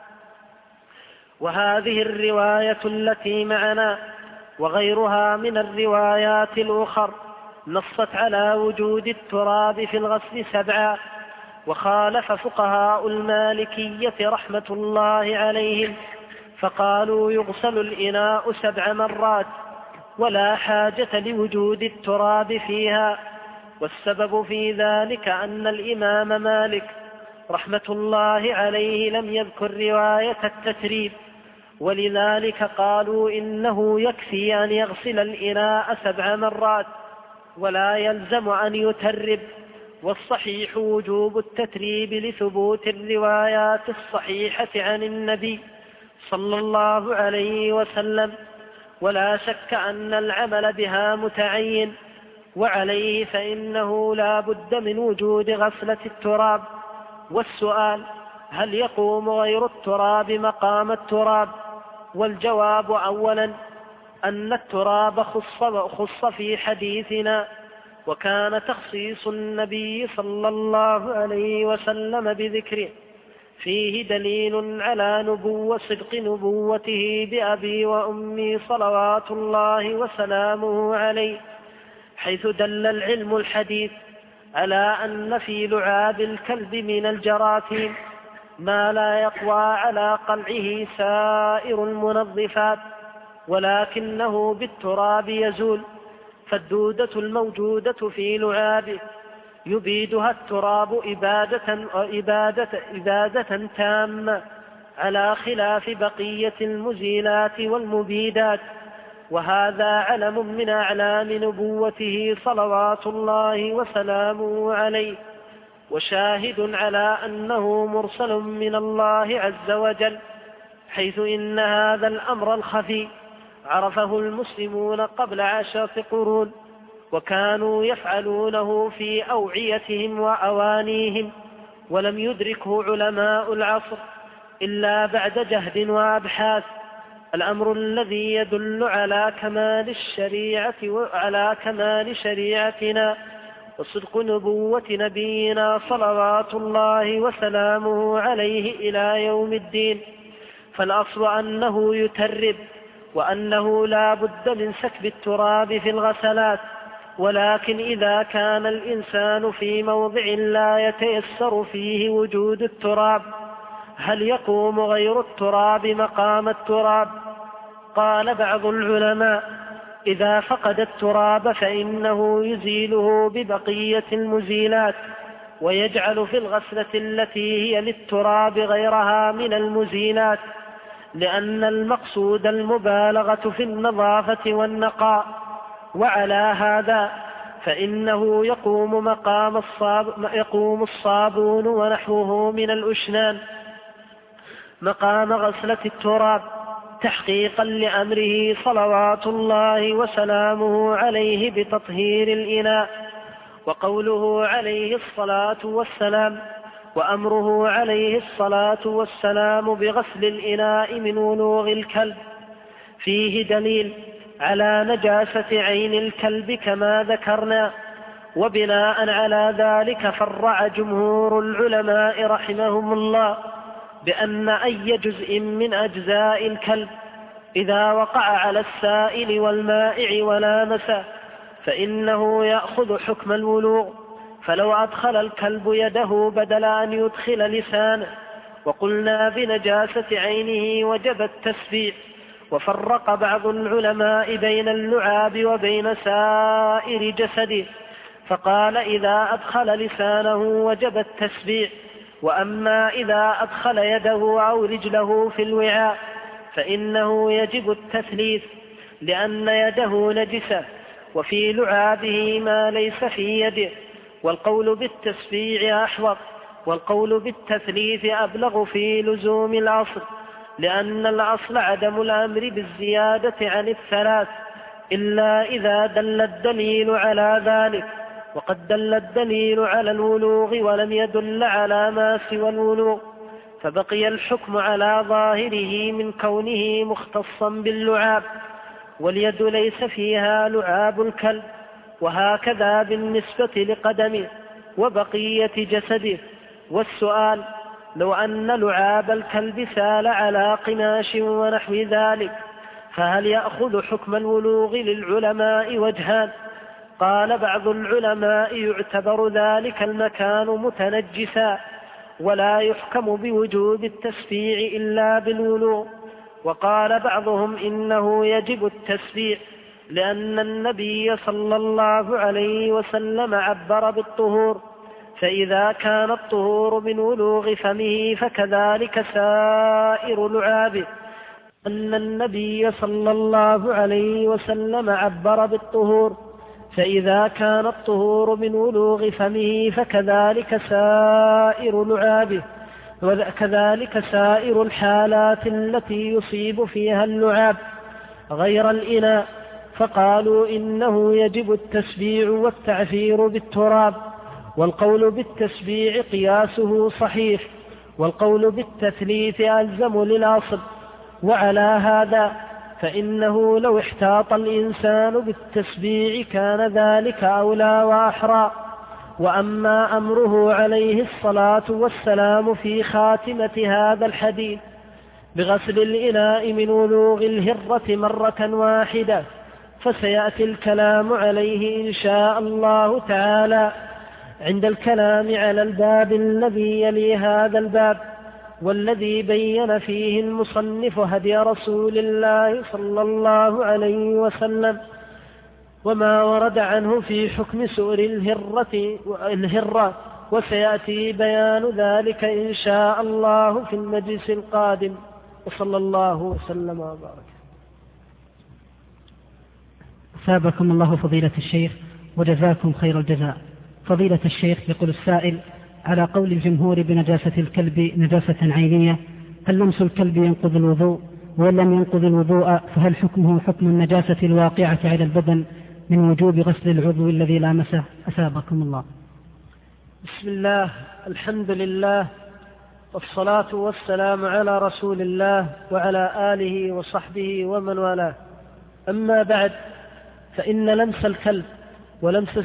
وهذه الرواية التي معنا وغيرها من الروايات الأخر نصت على وجود التراب في الغسل 7. وخالف فقهاء المالكية رحمة الله عليهم، فقالوا يغسل الإناء 7 مرات ولا حاجة لوجود التراب فيها. والسبب في ذلك أن الإمام مالك رحمة الله عليه لم يذكر رواية التتريب، ولذلك قالوا إنه يكفي أن يغسل الإناء 7 مرات ولا يلزم أن يترب. والصحيح وجوب التتريب لثبوت الروايات الصحيحة عن النبي صلى الله عليه وسلم، ولا شك أن العمل بها متعين. وعليه فإنه لا بد من وجود غسلة التراب. والسؤال هل يقوم غير التراب مقام التراب؟ والجواب أولا أن التراب خص في حديثنا، وكان تخصيص النبي صلى الله عليه وسلم بذكره فيه دليل على صدق نبوته بأبي وأمي صلوات الله وسلامه عليه، حيث دل العلم الحديث على أن في لعاب الكلب من الجراثيم ما لا يقوى على قلعه سائر المنظفات، ولكنه بالتراب يزول. فالدودة الموجودة في لعابه يبيدها التراب إبادة تامة، على خلاف بقية المزيلات والمبيدات. وهذا علم من أعلام نبوته صلوات الله وسلامه عليه، وشاهد على أنه مرسل من الله عز وجل، حيث إن هذا الأمر الخفي عرفه المسلمون قبل 10 قرون، وكانوا يفعلونه في أوعيتهم وأوانيهم، ولم يدركه علماء العصر إلا بعد جهد وأبحاث. الأمر الذي يدل على كمال الشريعة وعلى كمال شريعتنا وصدق نبوة نبينا صلوات الله وسلامه عليه إلى يوم الدين. فالأصل أنه يترب، وأنه لا بد من سكب التراب في الغسلات، ولكن إذا كان الإنسان في موضع لا يتيسر فيه وجود التراب، هل يقوم غير التراب مقام التراب؟ قال بعض العلماء: إذا فقد التراب فإنه يزيله ببقية المزيلات، ويجعل في الغسلة التي هي للتراب غيرها من المزيلات، لأن المقصود المبالغة في النظافة والنقاء. وعلى هذا فإنه يقوم الصابون ونحوه من الأشنان مقام غسلة التراب، تحقيقا لأمره صلوات الله وسلامه عليه بتطهير الإناء. وقوله عليه الصلاة والسلام وأمره عليه الصلاة والسلام بغسل الإناء من ولوغ الكلب فيه دليل على نجاسة عين الكلب كما ذكرنا. وبناء على ذلك فرع جمهور العلماء رحمهم الله بأن أي جزء من أجزاء الكلب إذا وقع على السائل والمائع ولامسه فإنه يأخذ حكم الولوغ. فلو أدخل الكلب يده بدل أن يدخل لسانه وقلنا بنجاسة عينه وجب التسبيح. وفرق بعض العلماء بين اللعاب وبين سائر جسده، فقال إذا أدخل لسانه وجب التسبيح، وأما إذا أدخل يده أو رجله في الوعاء فإنه يجب التثليث، لأن يده نجسة وفي لعابه ما ليس في يده. والقول بالتسبيع أحوط، والقول بالتثليث أبلغ في لزوم الأصل، لأن الأصل عدم الأمر بالزيادة عن الثلاث إلا إذا دل الدليل على ذلك، وقد دل الدليل على الولوغ ولم يدل على ما سوى الولوغ، فبقي الحكم على ظاهره من كونه مختصا باللعاب، واليد ليس فيها لعاب الكلب، وهكذا بالنسبة لقدمه وبقية جسده. والسؤال: لو أن لعاب الكلب سال على قماش ونحو ذلك فهل يأخذ حكم الولوغ؟ للعلماء وجهان. قال بعض العلماء: يعتبر ذلك المكان متنجسا ولا يحكم بوجوب التسبيع إلا بالولوغ. وقال بعضهم: إنه يجب التسبيع، لأن النبي صلى الله عليه وسلم عبر بالطهور، فإذا كان الطهور من ولوغ فمه فكذلك سائر لعابه. أن النبي صلى الله عليه وسلم عبر بالطهور، فإذا كان الطهور من ولوغ فمه فكذلك سائر لعابه، وكذلك سائر الحالات التي يصيب فيها اللعاب غير الإناء. فقالوا إنه يجب التسبيع والتعفير بالتراب، والقول بالتسبيع قياسه صحيح، والقول بالتثليث ألزم للأصل. وعلى هذا فإنه لو احتاط الإنسان بالتسبيع كان ذلك أولى وأحرى. وأما أمره عليه الصلاة والسلام في خاتمة هذا الحديث بغسل الإناء من ولوغ الهرة مرة واحدة فسيأتي الكلام عليه إن شاء الله تعالى عند الكلام على الباب الذي يلي هذا الباب، والذي بين فيه المصنف هدي رسول الله صلى الله عليه وسلم وما ورد عنه في حكم سؤر الهرة، وسيأتي بيان ذلك إن شاء الله في المجلس القادم. وصلى الله وسلم وبارك. ثابكم الله فضيلة الشيخ وجزاكم خير الجزاء. فضيلة الشيخ، يقول السائل: على قول الجمهور بنجاسة الكلب نجاسة عينية، هل لمس الكلب ينقض الوضوء؟ وإن لم ينقض الوضوء فهل حكمه حكم النجاسة الواقعة على البدن من وجوب غسل العضو الذي لامسه أثابكم الله. بسم الله، الحمد لله، والصلاة والسلام على رسول الله وعلى آله وصحبه ومن والاه. أما بعد، فإن لمس الكلب ولمس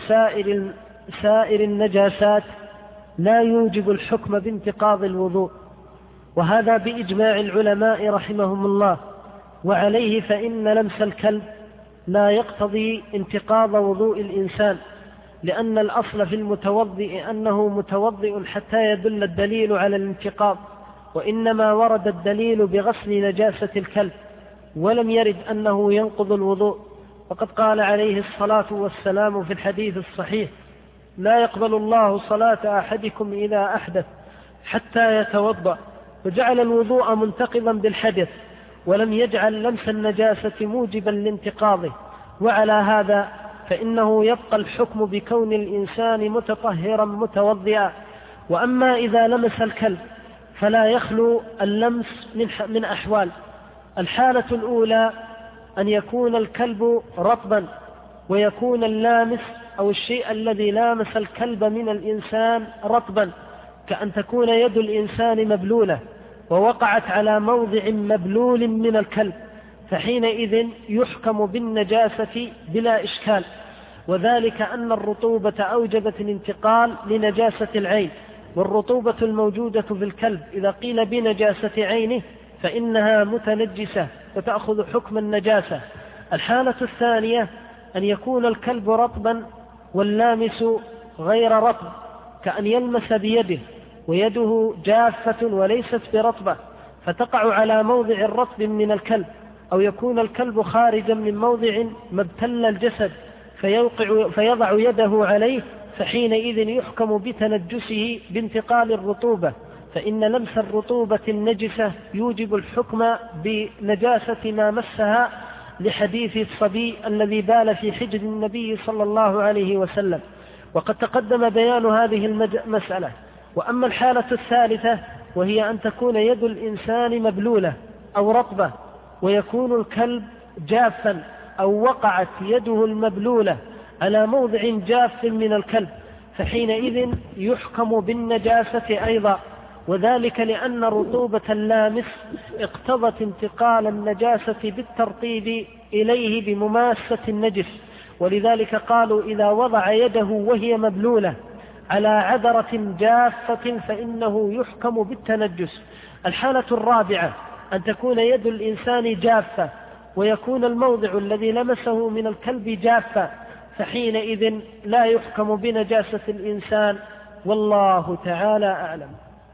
سائر النجاسات لا يوجب الحكم بانتقاض الوضوء، وهذا بإجماع العلماء رحمهم الله. وعليه فإن لمس الكلب لا يقتضي انتقاض وضوء الإنسان، لأن الأصل في المتوضئ أنه متوضئ حتى يدل الدليل على الانتقاض، وإنما ورد الدليل بغسل نجاسة الكلب ولم يرد أنه ينقض الوضوء. وقد قال عليه الصلاة والسلام في الحديث الصحيح: لا يقبل الله صلاة أحدكم إذا أحدث حتى يتوضأ، وجعل الوضوء منتقضا بالحدث ولم يجعل لمس النجاسة موجبا لانتقاضه. وعلى هذا فإنه يبقى الحكم بكون الإنسان متطهرا متوضئا. وأما إذا لمس الكلب فلا يخلو اللمس من أحوال. الحالة الأولى أن يكون الكلب رطبا ويكون اللامس أو الشيء الذي لامس الكلب من الإنسان رطبا، كأن تكون يد الإنسان مبلولة ووقعت على موضع مبلول من الكلب، فحينئذ يحكم بالنجاسة بلا إشكال، وذلك أن الرطوبة أوجبت الانتقال لنجاسة العين، والرطوبة الموجودة في الكلب إذا قيل بنجاسة عينه فإنها متنجسة وتأخذ حكم النجاسة. الحالة الثانية أن يكون الكلب رطبا واللامس غير رطب، كأن يلمس بيده ويده جافة وليست برطبة فتقع على موضع رطب من الكلب، أو يكون الكلب خارجا من موضع مبتل الجسد فيضع يده عليه، فحينئذ يحكم بتنجسه بانتقال الرطوبة، فإن لمس الرطوبة النجسة يوجب الحكم بنجاسة ما مسها، لحديث الصبي الذي بال في حجر النبي صلى الله عليه وسلم، وقد تقدم بيان هذه المسألة. وأما الحالة الثالثة وهي أن تكون يد الإنسان مبلولة أو رطبة ويكون الكلب جافا، أو وقعت يده المبلولة على موضع جاف من الكلب، فحينئذ يحكم بالنجاسة أيضا، وذلك لأن رطوبة اللامس اقتضت انتقال النجاسة بالترطيب إليه بمماسة النجس، ولذلك قالوا إذا وضع يده وهي مبلولة على عذرة جافة فإنه يحكم بالتنجس. الحالة الرابعة أن تكون يد الإنسان جافة ويكون الموضع الذي لمسه من الكلب جافة، فحينئذ لا يحكم بنجاسة الإنسان، والله تعالى أعلم.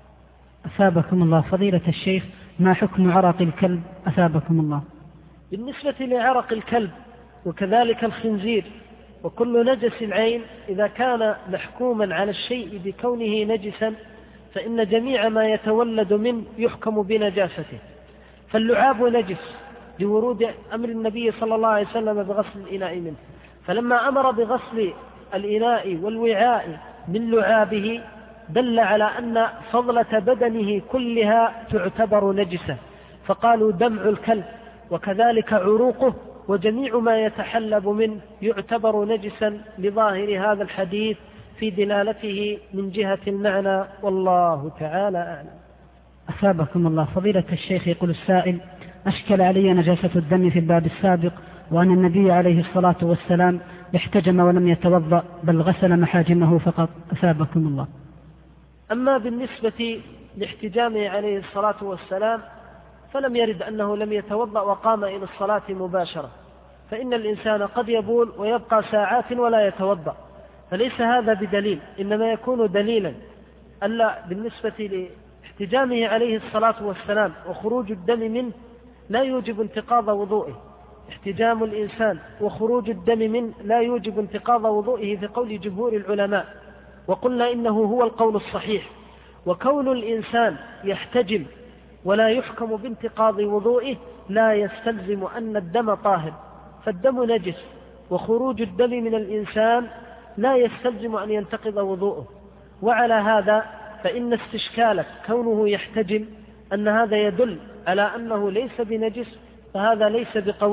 أثابكم الله فضيلة الشيخ، ما حكم عرق الكلب أثابكم الله؟ بالنسبة لعرق الكلب وكذلك الخنزير وكل نجس العين، إذا كان محكوما على الشيء بكونه نجسا فإن جميع ما يتولد منه يحكم بنجاسته. فاللعاب نجس لورود أمر النبي صلى الله عليه وسلم بغسل الإناء منه، فلما أمر بغسل الإناء والوعاء من لعابه دل على أن فضلة بدنه كلها تعتبر نجسة، فقالوا دمع الكلب وكذلك عروقه وجميع ما يتحلب منه يعتبر نجسا لظاهر هذا الحديث في دلالته من جهة المعنى، والله تعالى أعلم. أثابكم الله فضيلة الشيخ، يقول السائل: أشكل علي نجاسة الدم في الباب السابق، وأن النبي عليه الصلاة والسلام احتجم ولم يتوضأ بل غسل محاجمه فقط، أثابكم الله. أما بالنسبة لاحتجامه عليه الصلاة والسلام فلم يرد أنه لم يتوضأ وقام إلى الصلاة مباشرة، فإن الإنسان قد يبول ويبقى ساعات ولا يتوضأ، فليس هذا بدليل، إنما يكون دليلا ألا بالنسبة لاحتجامه عليه الصلاة والسلام وخروج الدم منه لا يوجب انتقاض وضوئه. احتجام الإنسان وخروج الدم منه لا يوجب انتقاض وضوئه في قول جمهور العلماء، وقلنا إنه هو القول الصحيح. وكون الإنسان يحتجم ولا يحكم بانتقاض وضوئه لا يستلزم أن الدم طاهر، فالدم نجس، وخروج الدم من الإنسان لا يستلزم أن ينتقض وضوءه. وعلى هذا فإن استشكالك كونه يحتجم أن هذا يدل على أنه ليس بنجس، فهذا ليس بقوي،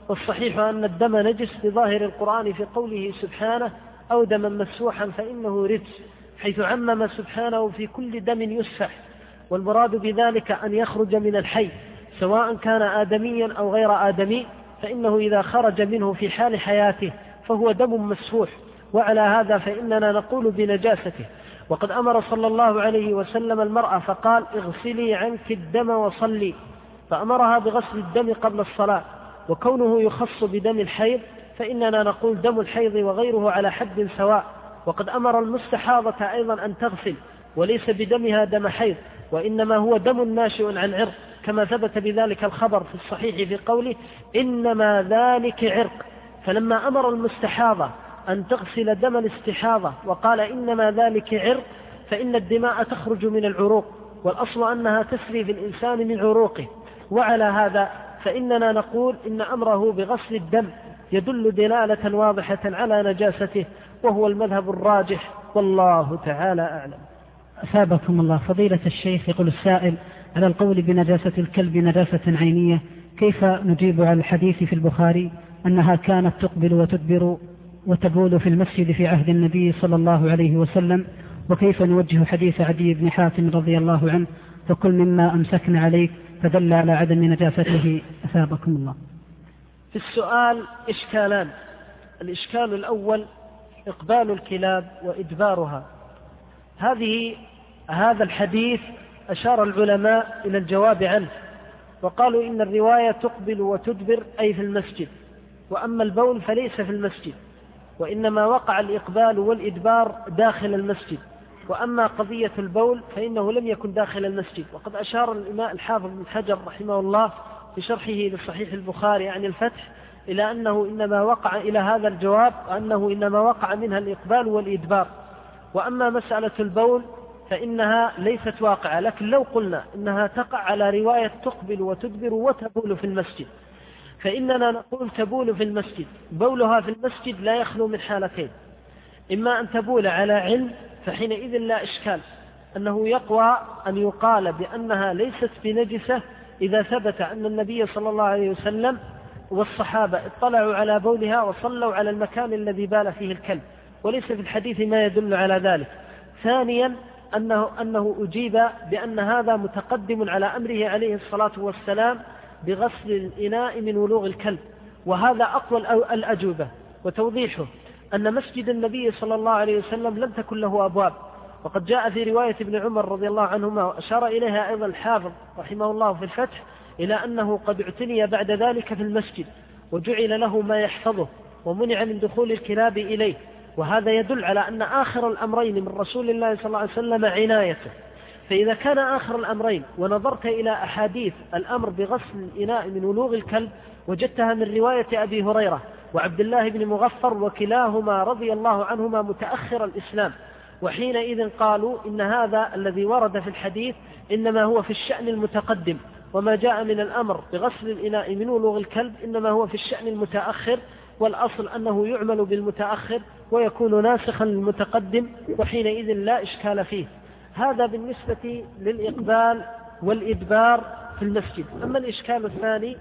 والصحيح أن الدم نجس بظاهر القرآن في قوله سبحانه أو دما مسفوحا فإنه رجس، حيث عمم سبحانه في كل دم يسفح، والمراد بذلك أن يخرج من الحي سواء كان آدميا أو غير آدمي، فإنه إذا خرج منه في حال حياته فهو دم مسفوح، وعلى هذا فإننا نقول بنجاسته. وقد أمر صلى الله عليه وسلم المرأة فقال اغسلي عنك الدم وصلي، فأمرها بغسل الدم قبل الصلاة، وكونه يخص بدم الحيض فإننا نقول دم الحيض وغيره على حد سواء. وقد أمر المستحاضة أيضا أن تغسل، وليس بدمها دم حيض، وإنما هو دم ناشئ عن عرق، كما ثبت بذلك الخبر في الصحيح في قوله إنما ذلك عرق. فلما أمر المستحاضة أن تغسل دم الاستحاضة وقال إنما ذلك عرق، فإن الدماء تخرج من العروق، والأصل أنها تسري في الإنسان من عروقه. وعلى هذا فإننا نقول إن أمره بغسل الدم يدل دلالة واضحة على نجاسته، وهو المذهب الراجح، والله تعالى أعلم. أثابكم الله. فضيلة الشيخ، يقول السائل: على القول بنجاسة الكلب نجاسة عينية، كيف نجيب على الحديث في البخاري أنها كانت تقبل وتدبر وتبول في المسجد في عهد النبي صلى الله عليه وسلم؟ وكيف نوجه حديث عدي بن حاتم رضي الله عنه فكل مما أمسكن عليك، فدل على عدم نجاسته؟ أثابكم الله. في السؤال إشكالان. الإشكال الأول إقبال الكلاب وإدبارها. هذا الحديث أشار العلماء إلى الجواب عنه، وقالوا إن الرواية تقبل وتدبر أي في المسجد، وأما البول فليس في المسجد، وإنما وقع الإقبال والإدبار داخل المسجد، وأما قضية البول فإنه لم يكن داخل المسجد. وقد أشار الإمام الحافظ بن حجر رحمه الله في شرحه لصحيح البخاري عن الفتح إلى أنه إنما وقع إلى هذا الجواب، وأنه إنما وقع منها الإقبال والإدبار. وأما مسألة البول فإنها ليست واقعة، لكن لو قلنا إنها تقع على رواية تقبل وتدبر وتبول في المسجد، فإننا نقول تبول في المسجد. بولها في المسجد لا يخلو من حالتين: إما أن تبول على علم، فحينئذ لا إشكال أنه يقوى أن يقال بأنها ليست بنجسة إذا ثبت أن النبي صلى الله عليه وسلم والصحابة اطلعوا على بولها وصلوا على المكان الذي بال فيه الكلب، وليس في الحديث ما يدل على ذلك. ثانيا أنه أجيب بأن هذا متقدم على أمره عليه الصلاة والسلام بغسل الإناء من ولوغ الكلب، وهذا أقوى الأجوبة. وتوضيحه أن مسجد النبي صلى الله عليه وسلم لم تكن له أبواب، وقد جاء في رواية ابن عمر رضي الله عنهما، وأشار إليها أيضا الحافظ رحمه الله في الفتح، إلى أنه قد اعتني بعد ذلك في المسجد وجعل له ما يحفظه ومنع من دخول الكلاب إليه. وهذا يدل على أن آخر الأمرين من رسول الله صلى الله عليه وسلم عنايته. فإذا كان آخر الأمرين ونظرت إلى أحاديث الأمر بغسل الإناء من ولوغ الكلب وجدتها من رواية أبي هريرة وعبد الله بن مغفر، وكلاهما رضي الله عنهما متأخر الإسلام، وحينئذ قالوا إن هذا الذي ورد في الحديث إنما هو في الشأن المتقدم، وما جاء من الأمر بغسل الإناء من ولوغ الكلب إنما هو في الشأن المتأخر، والأصل أنه يعمل بالمتأخر ويكون ناسخا للمتقدم، وحينئذ لا إشكال فيه. هذا بالنسبة للإقبال والإدبار في المسجد. أما الإشكال الثاني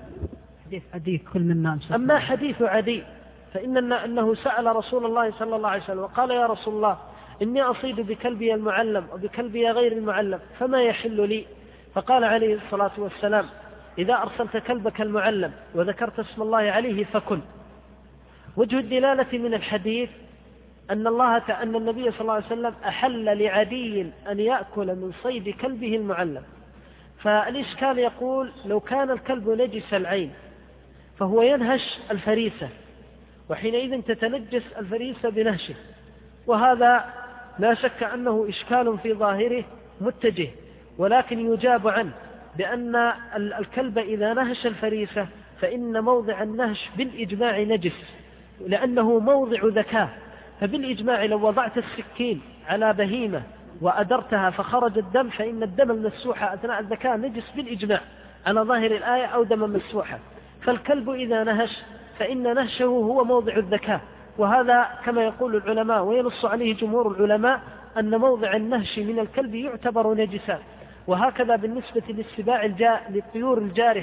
أما حديث عدي فإنه سأل رسول الله صلى الله عليه وسلم وقال: يا رسول الله، إني أصيد بكلبي المعلم وبكلبي غير المعلم، فما يحل لي؟ فقال عليه الصلاة والسلام: إذا أرسلت كلبك المعلم وذكرت اسم الله عليه فكل. وجه الدلالة من الحديث أن النبي صلى الله عليه وسلم أحل لعدي أن يأكل من صيد كلبه المعلم. فالإشكال يقول: لو كان الكلب نجس العين فهو ينهش الفريسة، وحينئذ تتنجس الفريسة بنهشه، وهذا لا شك أنه إشكال في ظاهره متجه، ولكن يجاب عنه بأن الكلب إذا نهش الفريسة فإن موضع النهش بالإجماع نجس، لأنه موضع ذكاء. فبالإجماع لو وضعت السكين على بهيمة وأدرتها فخرج الدم، فإن الدم المسوح أثناء الذكاء نجس بالإجماع على ظاهر الآية، أو دم مسوحا. فالكلب إذا نهش فإن نهشه هو موضع الذكاء، وهذا كما يقول العلماء وينص عليه جمهور العلماء أن موضع النهش من الكلب يعتبر نجسا. وهكذا بالنسبة للسباع للطيور الجارحة،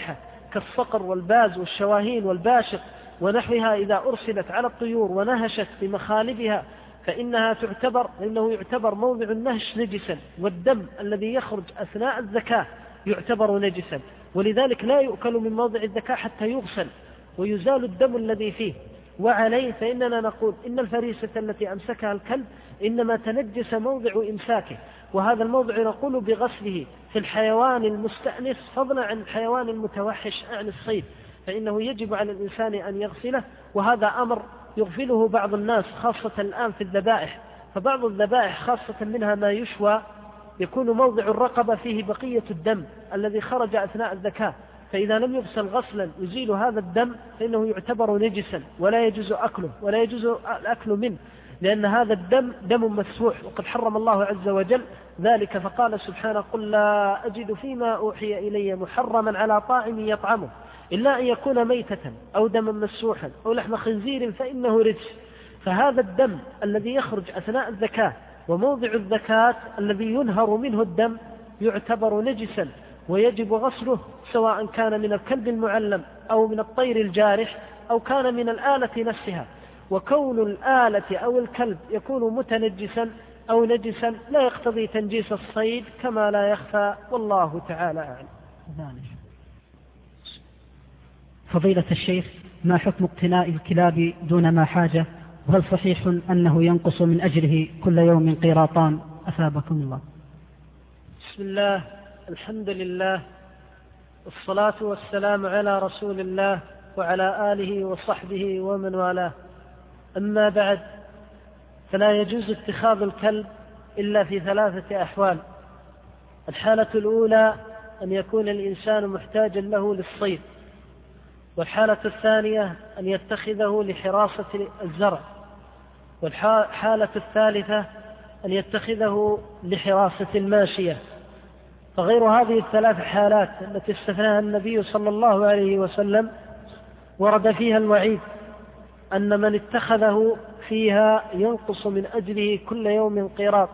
كالصقر والباز والشواهين والباشق ونحوها إذا أرسلت على الطيور ونهشت بمخالبها فإنه يعتبر موضع النهش نجسا، والدم الذي يخرج أثناء الذكاة يعتبر نجسا، ولذلك لا يؤكل من موضع الذكاة حتى يغسل ويزال الدم الذي فيه. وعليه فإننا نقول إن الفريسة التي أمسكها الكلب إنما تنجس موضع إمساكه، وهذا الموضع نقول بغسله في الحيوان المستأنس فضلا عن الحيوان المتوحش عن الصيد، فإنه يجب على الإنسان أن يغسله، وهذا أمر يغفله بعض الناس خاصة الآن في الذبائح. فبعض الذبائح خاصة منها ما يشوى يكون موضع الرقبة فيه بقية الدم الذي خرج أثناء الذكاة، فإذا لم يغسل غسلا يزيل هذا الدم فإنه يعتبر نجسا ولا يجوز أكله ولا يجوز الأكل منه، لأن هذا الدم دم مسفوح، وقد حرم الله عز وجل ذلك فقال سبحانه: قل لا أجد فيما أوحي إلي محرما على طاعم يطعمه إلا أن يكون ميتة أو دما مسفوحا أو لحم خنزير فإنه رجس. فهذا الدم الذي يخرج أثناء الذكاة وموضع الذكاة الذي ينهر منه الدم يعتبر نجسا ويجب غسله، سواء كان من الكلب المعلم أو من الطير الجارح أو كان من الآلة نفسها. وكون الآلة أو الكلب يكون متنجسا أو نجسا لا يقتضي تنجيس الصيد كما لا يخفى، والله تعالى أعلم. فضيلة الشيخ، ما حكم اقتناء الكلاب دون ما حاجة؟ وهل صحيح أنه ينقص من أجره كل يوم قيراطان؟ أثابكم الله. بسم الله، الحمد لله، والصلاة والسلام على رسول الله وعلى آله وصحبه ومن والاه. أما بعد، فلا يجوز اتخاذ الكلب إلا في 3 أحوال. الحالة الأولى أن يكون الإنسان محتاجا له للصيد، والحالة الثانية أن يتخذه لحراسة الزرع، والحالة الثالثة أن يتخذه لحراسة الماشية. فغير هذه ال3 حالات التي استثناها النبي صلى الله عليه وسلم ورد فيها الوعيد أن من اتخذه فيها ينقص من أجله كل يوم قيراط،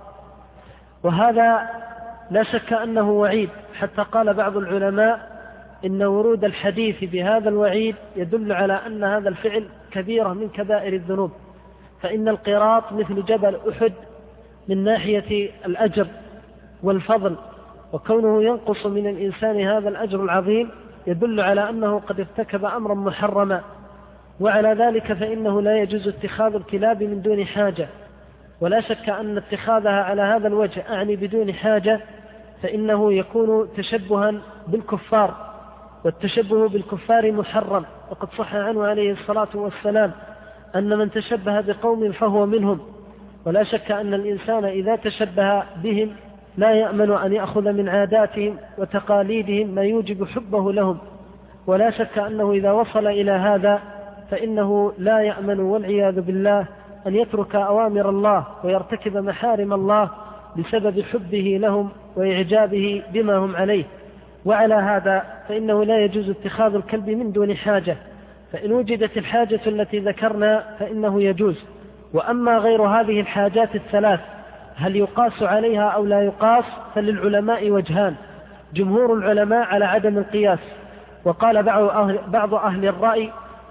وهذا لا شك أنه وعيد، حتى قال بعض العلماء إن ورود الحديث بهذا الوعيد يدل على أن هذا الفعل كبيرة من كبائر الذنوب، فإن القيراط مثل جبل أحد من ناحية الأجر والفضل، وكونه ينقص من الإنسان هذا الأجر العظيم يدل على أنه قد ارتكب أمرا محرما. وعلى ذلك فإنه لا يجوز اتخاذ الكلاب من دون حاجة، ولا شك أن اتخاذها على هذا الوجه أعني بدون حاجة فإنه يكون تشبها بالكفار، والتشبه بالكفار محرم، وقد صح عنه عليه الصلاة والسلام أن من تشبه بقوم فهو منهم. ولا شك أن الإنسان إذا تشبه بهم لا يأمن أن يأخذ من عاداتهم وتقاليدهم ما يوجب حبه لهم، ولا شك أنه إذا وصل إلى هذا فإنه لا يأمن والعياذ بالله أن يترك أوامر الله ويرتكب محارم الله بسبب حبه لهم وإعجابه بما هم عليه. وعلى هذا فإنه لا يجوز اتخاذ الكلب من دون حاجة، فإن وجدت الحاجة التي ذكرنا فإنه يجوز. وأما غير هذه الحاجات ال3 هل يقاس عليها أو لا يقاس، فللعلماء وجهان: جمهور العلماء على عدم القياس، وقال بعض أهل الرأي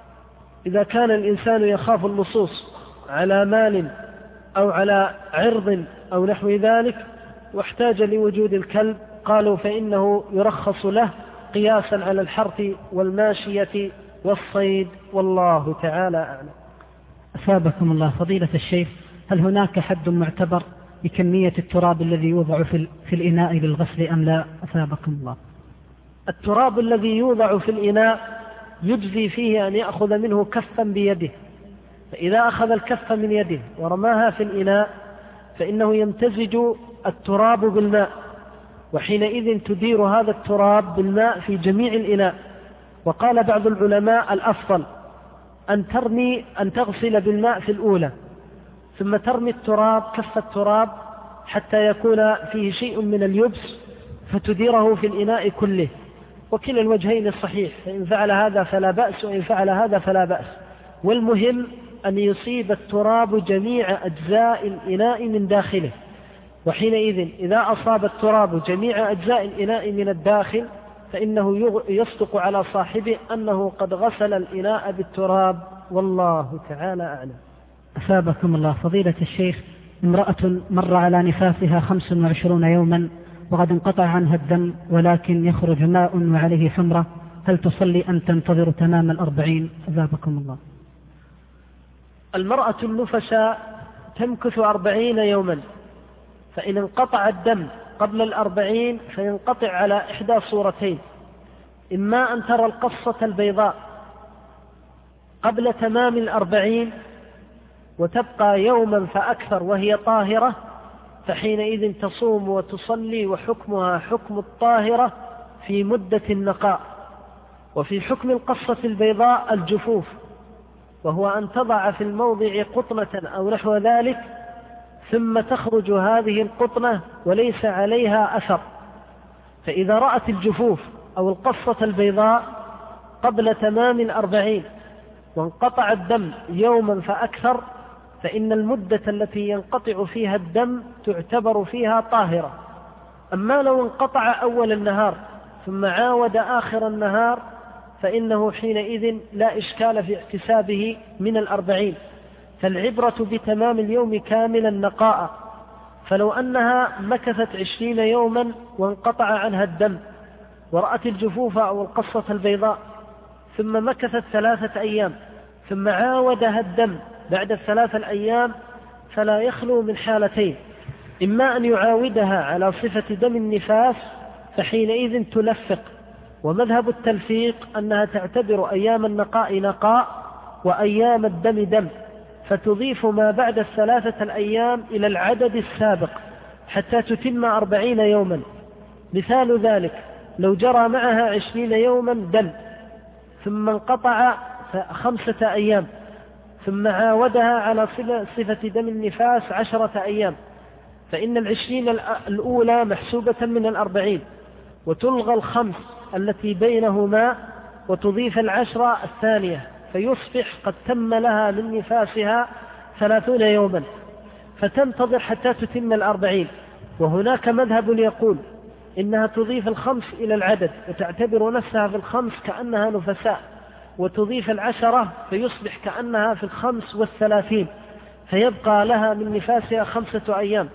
إذا كان الإنسان يخاف اللصوص على مال أو على عرض أو نحو ذلك واحتاج لوجود الكلب، قالوا فإنه يرخص له قياسا على الحرث والماشية والصيد، والله تعالى أعلم. أثابكم الله. فضيلة الشيخ، هل هناك حد معتبر بكمية التراب الذي يوضع في الإناء للغسل أم لا؟ أثابكم الله. التراب الذي يوضع في الإناء يجزي فيه أن يأخذ منه كفا بيده، فإذا أخذ الكف من يده ورماها في الإناء فإنه يمتزج التراب بالماء، وحينئذ تدير هذا التراب بالماء في جميع الإناء. وقال بعض العلماء الأفضل أن تغسل بالماء في الأولى ثم ترمي التراب كف التراب حتى يكون فيه شيء من اليبس فتديره في الإناء كله، وكلا الوجهين الصحيح، فإن فعل هذا فلا بأس وإن فعل هذا فلا بأس. والمهم أن يصيب التراب جميع أجزاء الإناء من داخله، وحينئذ إذا أصاب التراب جميع أجزاء الإناء من الداخل فإنه يصدق على صاحبه أنه قد غسل الإناء بالتراب، والله تعالى أعلم. أثابكم الله فضيلة الشيخ، امرأة مر على نفاسها 25 يوما وقد انقطع عنها الدم ولكن يخرج ماء وعليه حمرة، هل تصلي أم تنتظر تمام 40؟ أثابكم الله. المرأة النفساء تمكث 40 يوما، فإن انقطع الدم قبل 40 فينقطع على إحدى صورتين: إما أن ترى القصة البيضاء قبل تمام 40 وتبقى يوما فأكثر وهي طاهرة، فحينئذ تصوم وتصلي وحكمها حكم الطاهرة في مدة النقاء. وفي حكم القصة البيضاء الجفوف، وهو أن تضع في الموضع قطنة أو نحو ذلك ثم تخرج هذه القطنة وليس عليها أثر. فإذا رأت الجفوف أو القصة البيضاء قبل تمام 40 وانقطع الدم يوما فأكثر، فإن المدة التي ينقطع فيها الدم تعتبر فيها طاهرة. أما لو انقطع أول النهار ثم عاود آخر النهار فإنه حينئذ لا إشكال في احتسابه من 40، فالعبرة بتمام اليوم كاملا نقاء. فلو أنها مكثت 20 يوما وانقطع عنها الدم ورأت الجفوف أو القصة البيضاء ثم مكثت 3 أيام ثم عاودها الدم بعد 3 أيام، فلا يخلو من حالتين: إما أن يعاودها على صفة دم النفاس فحينئذ تلفق، ومذهب التلفيق أنها تعتبر أيام النقاء نقاء وأيام الدم دم، فتضيف ما بعد 3 أيام إلى العدد السابق حتى تتم 40 يوما. مثال ذلك: لو جرى معها 20 يوما دم ثم انقطع 5 أيام ثم عاودها على صفة دم النفاس 10 أيام، فإن 20 الأولى محسوبة من 40 وتلغى 5 التي بينهما وتضيف 10 الثانية، فيصبح قد تم لها من نفاسها 30 يوما، فتنتظر حتى تتم 40. وهناك مذهب يقول إنها تضيف 5 إلى العدد وتعتبر نفسها في 5 كأنها نفساء، وتضيف 10 فيصبح كأنها في 35، فيبقى لها من نفاسها 5 أيام.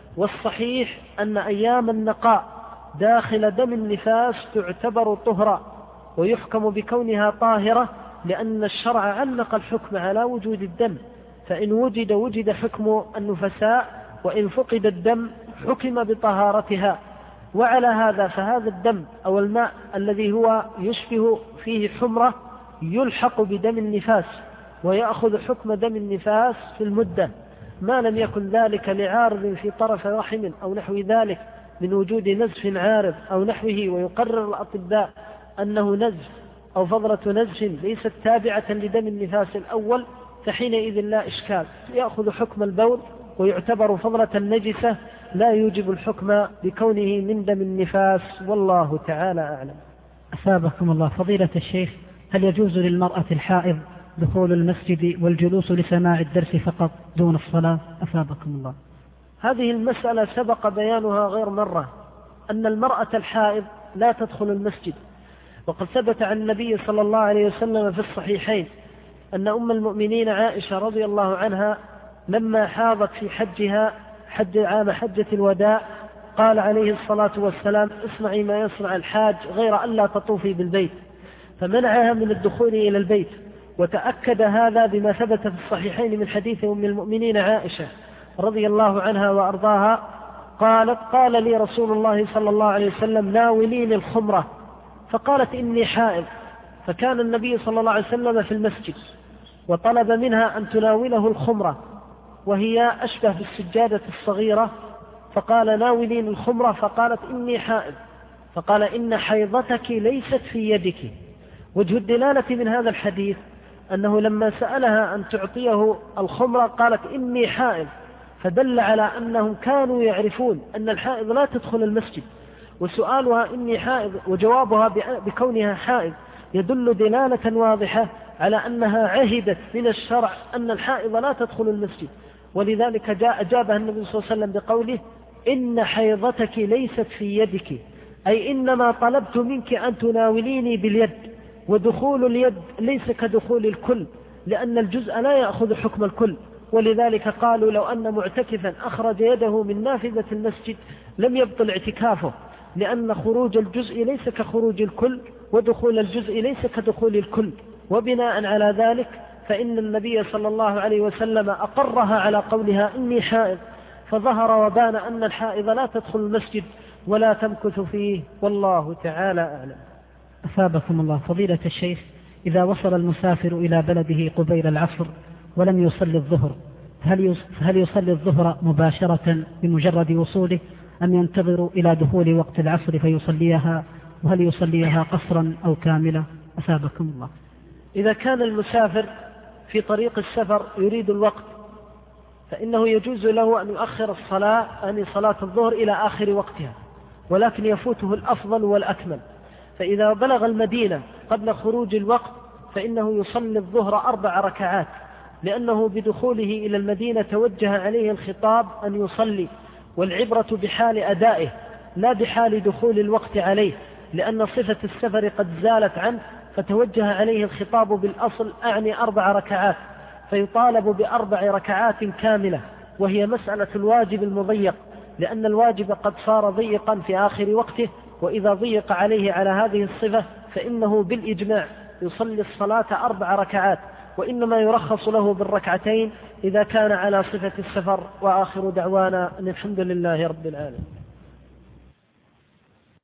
والصحيح أن أيام النقاء داخل دم النفاس تعتبر طهرا ويحكم بكونها طاهرة، لأن الشرع علق الحكم على وجود الدم، فإن وجد حكم النفساء، وإن فقد الدم حكم بطهارتها. وعلى هذا فهذا الدم أو الماء الذي هو يشبه فيه حمرة يلحق بدم النفاس ويأخذ حكم دم النفاس في المدة، ما لم يكن ذلك لعارض في طرف رحم أو نحو ذلك من وجود نزف عارض أو نحوه، ويقرر الأطباء أنه نزف أو فضلة نزف ليست تابعة لدم النفاس الأول، فحينئذ لا إشكال، يأخذ حكم البول ويعتبر فضلة النجسة لا يوجب الحكم بكونه من دم النفاس، والله تعالى أعلم. أثابكم الله فضيلة الشيخ، هل يجوز للمرأة الحائض دخول المسجد والجلوس لسماع الدرس فقط دون الصلاة؟ أثابكم الله. هذه المسألة سبق بيانها غير مرة، أن المرأة الحائض لا تدخل المسجد، وقد ثبت عن النبي صلى الله عليه وسلم في الصحيحين أن أم المؤمنين عائشة رضي الله عنها لما حاضت في حجها عام حجة الوداع قال عليه الصلاة والسلام: اصنعي ما يصنع الحاج غير أن لا تطوفي بالبيت، فمنعها من الدخول إلى البيت. وتأكد هذا بما ثبت في الصحيحين من حديث أم المؤمنين عائشة رضي الله عنها وأرضاها قالت: قال لي رسول الله صلى الله عليه وسلم: ناوليني الخمرة، فقالت: إني حائض. فكان النبي صلى الله عليه وسلم في المسجد وطلب منها أن تناوله الخمرة وهي أشبه بالسجادة الصغيرة، فقال: ناولين الخمرة، فقالت: إني حائض، فقال: إن حيضتك ليست في يدك. وجه الدلالة من هذا الحديث أنه لما سألها أن تعطيه الخمرة قالت: إني حائض، فدل على أنهم كانوا يعرفون أن الحائض لا تدخل المسجد، وسؤالها إني حائض وجوابها بكونها حائض يدل دلالة واضحة على أنها عهدت من الشرع أن الحائض لا تدخل المسجد، ولذلك أجابها النبي صلى الله عليه وسلم بقوله: إن حيضتك ليست في يدك، أي إنما طلبت منك أن تناوليني باليد، ودخول اليد ليس كدخول الكل، لأن الجزء لا يأخذ حكم الكل. ولذلك قالوا لو أن معتكفا أخرج يده من نافذة المسجد لم يبطل اعتكافه، لأن خروج الجزء ليس كخروج الكل، ودخول الجزء ليس كدخول الكل. وبناء على ذلك فإن النبي صلى الله عليه وسلم أقرها على قولها إني حائض، فظهر وبان أن الحائض لا تدخل المسجد ولا تمكث فيه، والله تعالى أعلم. أثابكم الله. فضيلة الشيخ، إذا وصل المسافر إلى بلده قبيل العصر ولم يصلي الظهر، هل يصلي الظهر مباشرة بمجرد وصوله، أم ينتظر إلى دخول وقت العصر فيصليها؟ وهل يصليها قصرا أو كاملة؟ أثابكم الله. إذا كان المسافر في طريق السفر يريد الوقت فإنه يجوز له أن يؤخر الصلاة، يعني صلاة الظهر إلى آخر وقتها، ولكن يفوته الأفضل والأكمل. فإذا بلغ المدينة قبل خروج الوقت فإنه يصلي الظهر 4 ركعات، لأنه بدخوله إلى المدينة توجه عليه الخطاب أن يصلي، والعبرة بحال أدائه لا بحال دخول الوقت عليه، لأن صفة السفر قد زالت عنه، فتوجه عليه الخطاب بالأصل أعني 4 ركعات، فيطالب ب4 ركعات كاملة، وهي مسألة الواجب المضيق، لأن الواجب قد صار ضيقا في آخر وقته، وإذا ضيق عليه على هذه الصفة فإنه بالإجماع يصلي الصلاة 4 ركعات، وإنما يرخص له بالركعتين إذا كان على صفة السفر. وآخر دعوانا أن الحمد لله رب العالمين.